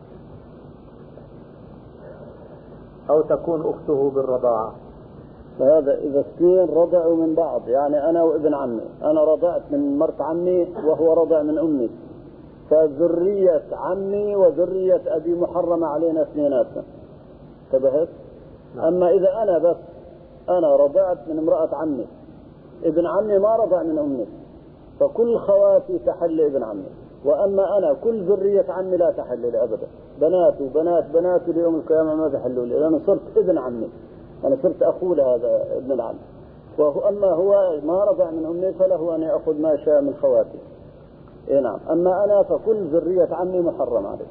أو تكون أخته بالرضاعة؟ هذا إذا اثنين رضعوا من بعض، يعني أنا وابن عمي، أنا رضعت من مرت عمي وهو رضع من أمي، فذرية عمي وذرية أبي محرمة علينا اثنيناتنا، انتبهت؟ أما إذا أنا بس أنا رضعت من امرأة عمي، ابن عمي ما رضع من أمي، فكل خواتي تحل ابن عمي، وأما أنا كل ذرية عمي لا تحل لي أبدا، بنات وبنات بنات ليوم القيامة ما تحلوا لي، لأنه صرت ابن عمي، أنا صرت أخو لهذا ابن العم. وأما هو ما رضع من أمي فله أن يأخذ ما شاء من خواتي. إيه نعم. أما أنا فكل ذرية عمي محرم عليه.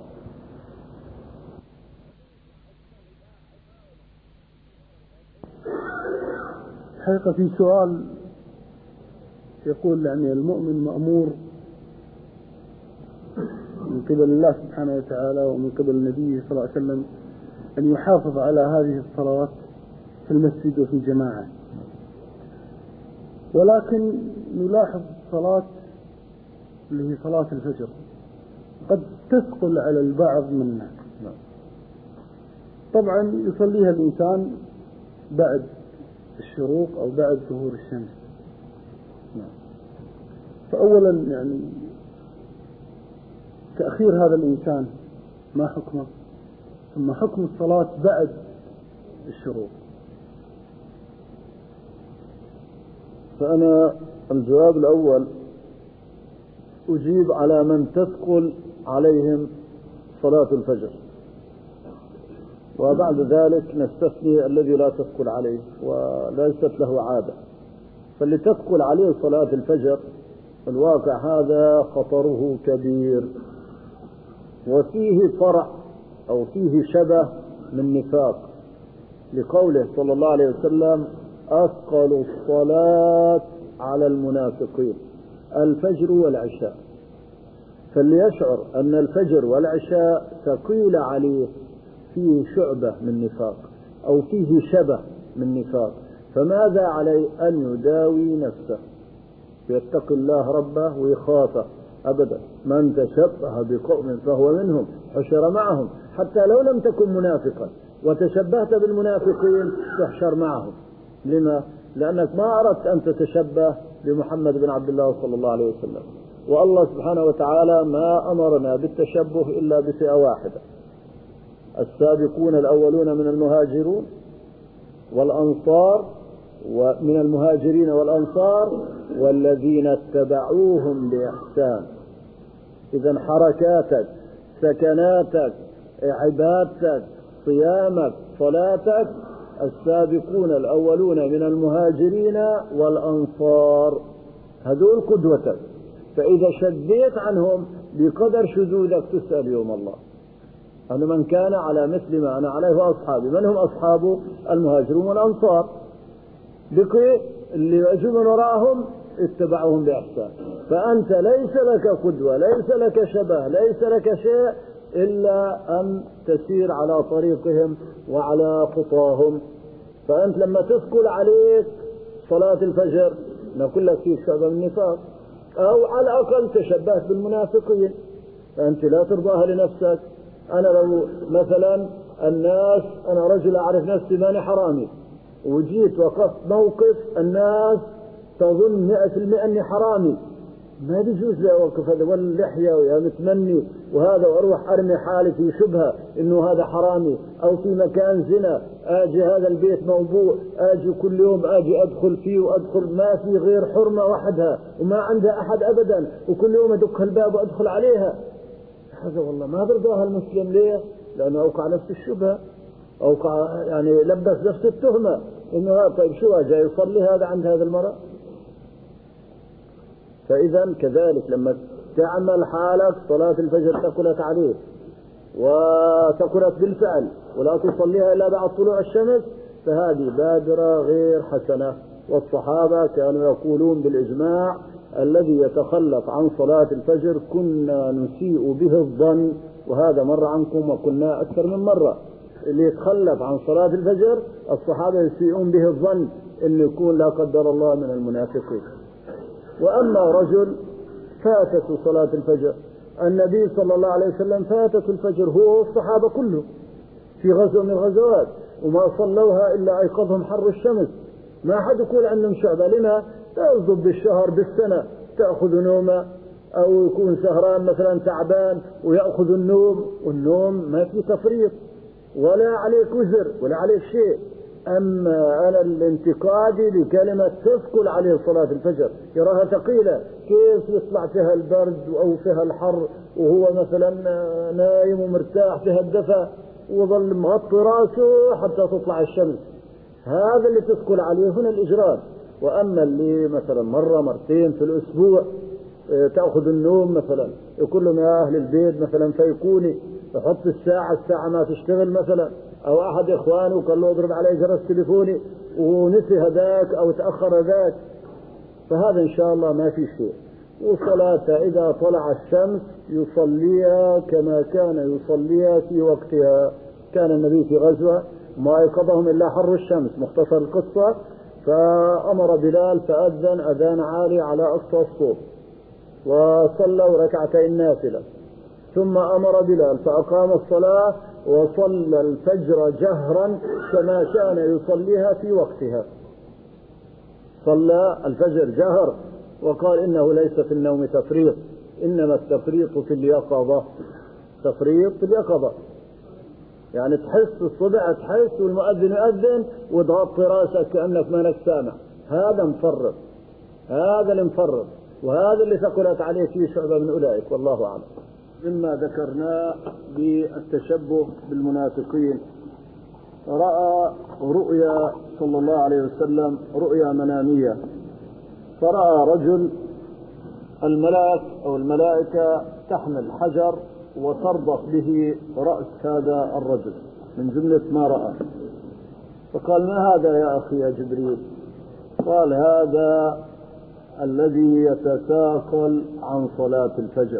حقيقة في سؤال يقول يعني المؤمن مأمور من قبل الله سبحانه وتعالى ومن قبل النبي صلى الله عليه وسلم أن يحافظ على هذه الصلوات في المسجد وفي جماعة، ولكن نلاحظ الصلاة اللي هي صلاة الفجر قد تثقل على البعض منا. طبعا يصليها الإنسان بعد الشروق أو بعد ظهور الشمس. فأولا يعني تأخير هذا الإنسان ما حكمه، ثم حكم الصلاة بعد الشروق. فأنا الجواب الأول أجيب على من تثقل عليهم صلاة الفجر، وبعد ذلك نستثني الذي لا تثقل عليه وليست له عادة. فاللي تثقل عليه صلاة الفجر الواقع هذا خطره كبير، وفيه فرع أو فيه شبه من نفاق، لقوله صلى الله عليه وسلم أثقل الصلاة على المنافقين الفجر والعشاء. فاللي يشعر أن الفجر والعشاء ثقيل عليه فيه شعبة من نفاق أو فيه شبه من نفاق، فماذا عليه؟ أن يداوي نفسه ويتقي الله ربه ويخافه. أبدا، من تشبه بقوم فهو منهم حشر معهم، حتى لو لم تكن منافقا وتشبهت بالمنافقين تحشر معهم. لما؟ لأنك ما أردت أن تتشبه بمحمد بن عبد الله صلى الله عليه وسلم. والله سبحانه وتعالى ما أمرنا بالتشبه إلا بفئة واحدة: السابقون الأولون من المهاجرون والأنصار، ومن المهاجرين والأنصار والذين اتبعوهم بإحسان. إذن حركاتك، سكناتك، عبادتك، صيامك، صلاتك، السابقون الأولون من المهاجرين والأنصار هذول قدوتك. فإذا شديت عنهم بقدر شذوذك تسأل يوم الله. أنا من كان على مثل ما أنا عليه وأصحابي. من هم أصحابه؟ المهاجرون والأنصار. بقي اللي يجوا من وراءهم اتبعوهم بإحسان. فأنت ليس لك قدوة، ليس لك شبه، ليس لك شيء إلا أن تسير على طريقهم وعلى خطاهم. فأنت لما تثقل عليك صلاة الفجر نقول لك فيك شعبة من النفاق، أو على الأقل تشبهت بالمنافقين، فأنت لا ترضاها لنفسك. أنا لو مثلا الناس، أنا رجل أعرف نفسي ماني حرامي، وجيت وقفت موقف الناس تظن مئة في المئة أني حرامي، ما بيجوز لي أوقف هذا واللحية ويا متمني وهذا، وأروح أرمي حالي في شبهة إنه هذا حرامي، أو في مكان زنا آجي هذا البيت موضوع، آجي كل يوم آجي أدخل فيه وأدخل، ما في غير حرمة وحدها وما عندها أحد أبدا، وكل يوم أدق الباب وأدخل عليها. هذا والله ما برضاها المسلم. ليه؟ لأنه أوقع نفس الشبهة، أوقع يعني لبس نفس التهمة إنه طيب شو جاي يصلي هذا عند هذا المرأة. فإذا كذلك لما تعمل حالك صلاة الفجر ثقلت عليك وثقلت بالفعل ولا تصليها إلا بعد طلوع الشمس، فهذه بادرة غير حسنة. والصحابة كانوا يقولون بالإجماع: الذي يتخلف عن صلاة الفجر كنا نسيء به الظن. وهذا مر عنكم وقلنا أكثر من مرة. اللي يتخلف عن صلاة الفجر الصحابة يسيئون به الظن إنه يكون لا قدر الله من المنافقين. وأما رجل فاتته صلاة الفجر، النبي صلى الله عليه وسلم فاتته الفجر هو والصحابة كله في غزوة من الغزوات، وما صلوها إلا أيقظهم حر الشمس. ما حد يقول عندهم شعبة. لنا تأخذ بالشهر بالسنة تأخذ نومه، أو يكون سهران مثلا تعبان ويأخذ النوم، والنوم ما في تفريط ولا عليك وزر ولا عليك شيء. أما أنا الانتقادي لكلمة تثقل عليه صلاة الفجر، يراها ثقيلة، كيف يطلع فيها البرد أو فيها الحر وهو مثلا نايم ومرتاح فيها الدفى وظل مغطي راسه حتى تطلع الشمس. هذا اللي تثقل عليه هنا الإجرام. وأما اللي مثلا مرة مرتين في الأسبوع تأخذ النوم مثلا، يقول لهم يا أهل البيت مثلا فيكوني، يحط الساعة الساعة ما تشتغل مثلا، أو أحد إخوانه قال له اضرب علي جرس تليفوني ونسي هذاك أو تأخر هذاك، فهذا إن شاء الله ما في شيء. وصلاة إذا طلع الشمس يصليها كما كان يصليها في وقتها. كان النبي في غزوة ما يقضهم إلا حر الشمس، مختصر القصة، فأمر بلال فأذن أذان عالي على أقصى الصوت، وصلوا ركعتين نافلة، ثم أمر بلال فأقام الصلاة وصلى الفجر جهرا كما كان يصليها في وقتها. صلى الفجر جهر وقال إنه ليس في النوم تفريط، إنما التفريط في اليقظة. تفريط في اليقظة يعني تحس الصبح تحس والمؤذن يؤذن وتغطي راسك كأنك مانك سامع، هذا مفرط، هذا المفرط، وهذا اللي ثقلت عليه فيه شعبة من أولئك والله أعلم. مما ذكرناه بالتشبه بالمنافقين، رأى رؤيا صلى الله عليه وسلم رؤيا منامية، فرأى رجل الملاك أو الملائكة تحمل حجر وتربط به رأس هذا الرجل من جملة ما رأى، فقال ما هذا يا أخي يا جبريل؟ قال هذا الذي يتساقل عن صلاة الفجر.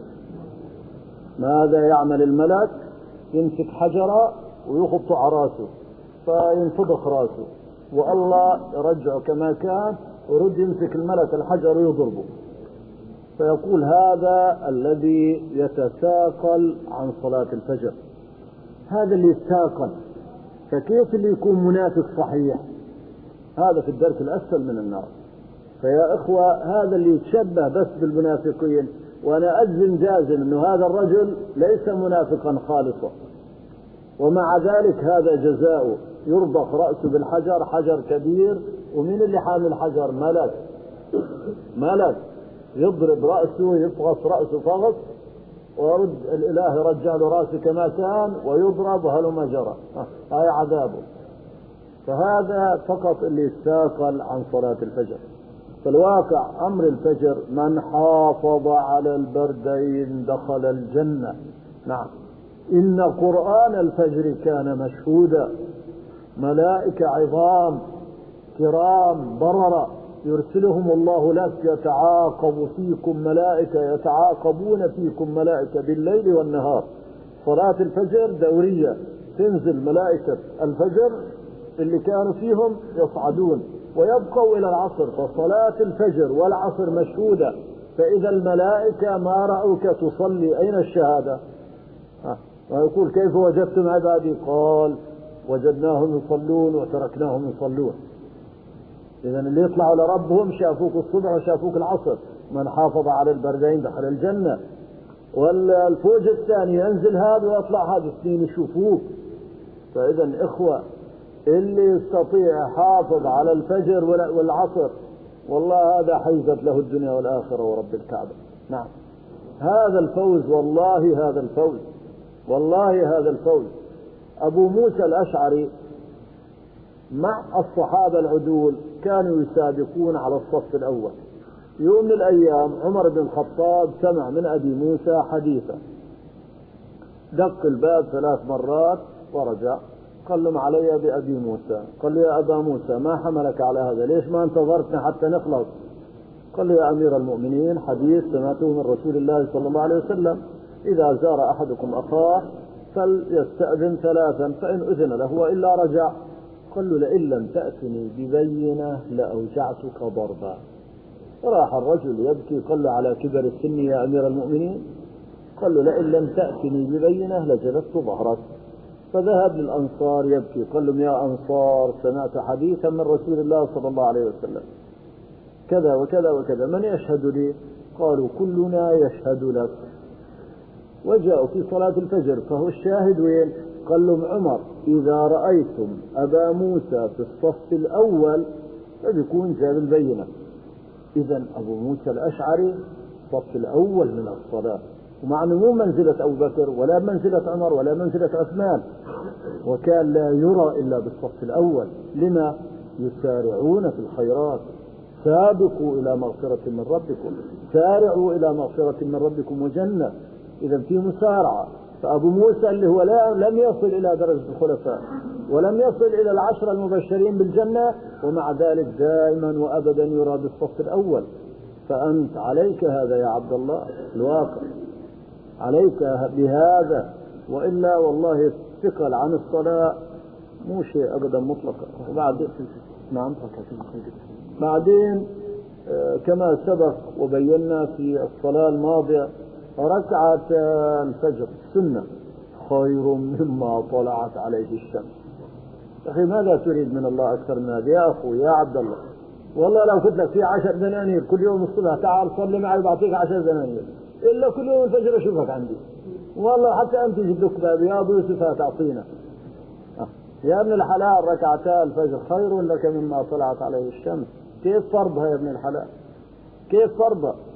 ماذا يعمل الملك؟ يمسك حجرة ويخبط على راسه فينفضخ راسه، والله يرجعه كما كان ورد يمسك الملك الحجر ويضربه، فيقول هذا الذي يتساقل عن صلاة الفجر. هذا اللي يتساقل، فكيف اللي يكون منافق صحيح؟ هذا في الدرك الأسفل من النار. فيا إخوة هذا اللي يتشبه بس بالمنافقين، وأنا أجزم جازم أنه هذا الرجل ليس منافقا خالصا، ومع ذلك هذا جزاؤه، يربط رأسه بالحجر، حجر كبير، ومين اللي حامل الحجر؟ ملك، ملك يضرب رأسه يفغص رأسه فغص، ويرد الإله يرجع له رأسه كما كان ويضرب وهلما جرى، هاي عذابه. فهذا فقط اللي يستاقل عن صلاة الفجر. فالواقع أمر الفجر من حافظ على البردين دخل الجنة. نعم، إن قرآن الفجر كان مشهودا، ملائكة عظام كرام بررة يرسلهم الله لك، يتعاقب فيكم ملائكة، يتعاقبون فيكم ملائكة بالليل والنهار. صلاة الفجر دورية، تنزل ملائكة الفجر اللي كانوا فيهم يصعدون ويبقوا إلى العصر، فصلاة الفجر والعصر مشهودة. فإذا الملائكة ما رأوك تصلي أين الشهادة؟ ويقول كيف وجدتم عبادي؟ قال وجدناهم يصلون وتركناهم يصلون. إذا اللي يطلعوا لربهم شافوك الصبح وشافوك العصر. من حافظ على البردين دخل الجنة. والفوج الثاني ينزل هذا ويطلع هذا، الاثنين يشوفوك. فإذا إخوة اللي يستطيع حافظ على الفجر والعصر والله هذا حيزت له الدنيا والآخرة ورب الكعبة. نعم، هذا الفوز، والله هذا الفوز، والله هذا الفوز. أبو موسى الأشعري مع الصحابة العدول كانوا يسابقون على الصف الأول. يوم من الأيام عمر بن الخطاب سمع من أبي موسى حديثا، دق الباب ثلاث مرات ورجع، قال لهم علي بأبي موسى. قال لي يا أبا موسى ما حملك على هذا؟ ليش ما انتظرتنا حتى نخلص؟ قال لي يا أمير المؤمنين حديث سمعته من رسول الله صلى الله عليه وسلم، إذا زار أحدكم أخاه فليستأذن ثلاثا فإن أذن له وإلا رجع. قال له لئن لم تأتني ببينة لأوجعتك ضربا. راح الرجل يبكي، قال له على كبر السن يا أمير المؤمنين؟ قال له لئن لم تأتني ببينة لجلدت ظهرك. فذهب للأنصار يبكي، قال لهم يا أنصار سمعت حديثا من رسول الله صلى الله عليه وسلم كذا وكذا وكذا، من يشهد لي؟ قالوا كلنا يشهد لك. وجاءوا في صلاة الفجر، فهو الشاهد وين؟ قال لهم عمر إذا رأيتم أبا موسى في الصف الأول فبيكون جاب البينة. إذا أبو موسى الأشعري الصف الأول من الصلاة، ومع أنه مو منزلة أبو بكر ولا منزلة عمر ولا منزلة عثمان، وكان لا يرى إلا بالصف الأول. لما؟ يسارعون في الخيرات، سابقوا إلى مغفرة من ربكم، سارعوا إلى مغفرة من ربكم وجنة. إذا في مسارعة. فأبو موسى اللي هو لا لم يصل إلى درجة الخلفاء ولم يصل إلى العشرة المبشرين بالجنة، ومع ذلك دائما وأبدا يرى بالصف الأول. فأنت عليك هذا يا عبد الله الواقع، عليك بهذا، وإلا والله الثقل عن الصلاة مو شيء أبدا مطلقا. وبعد نعم بعدين كما سبق وبينا في الصلاة الماضية ركعة الفجر السنة خير مما طلعت عليه الشمس. أخي ماذا تريد من الله أكثر من هذا يا أخو يا عبد الله؟ والله لو قلت لك في عشر دنانير كل يوم الصبح تعال صلي معي بعطيك عشر دنانير، إلا كل يوم الفجر أشوفك عندي، والله حتى أنت جدك بأبياض يوسف تعطينا. يا ابن الحلال ركعتا الفجر خير لك مما طلعت عليه الشمس. كيف فرضها يا ابن الحلال؟ كيف فرضها؟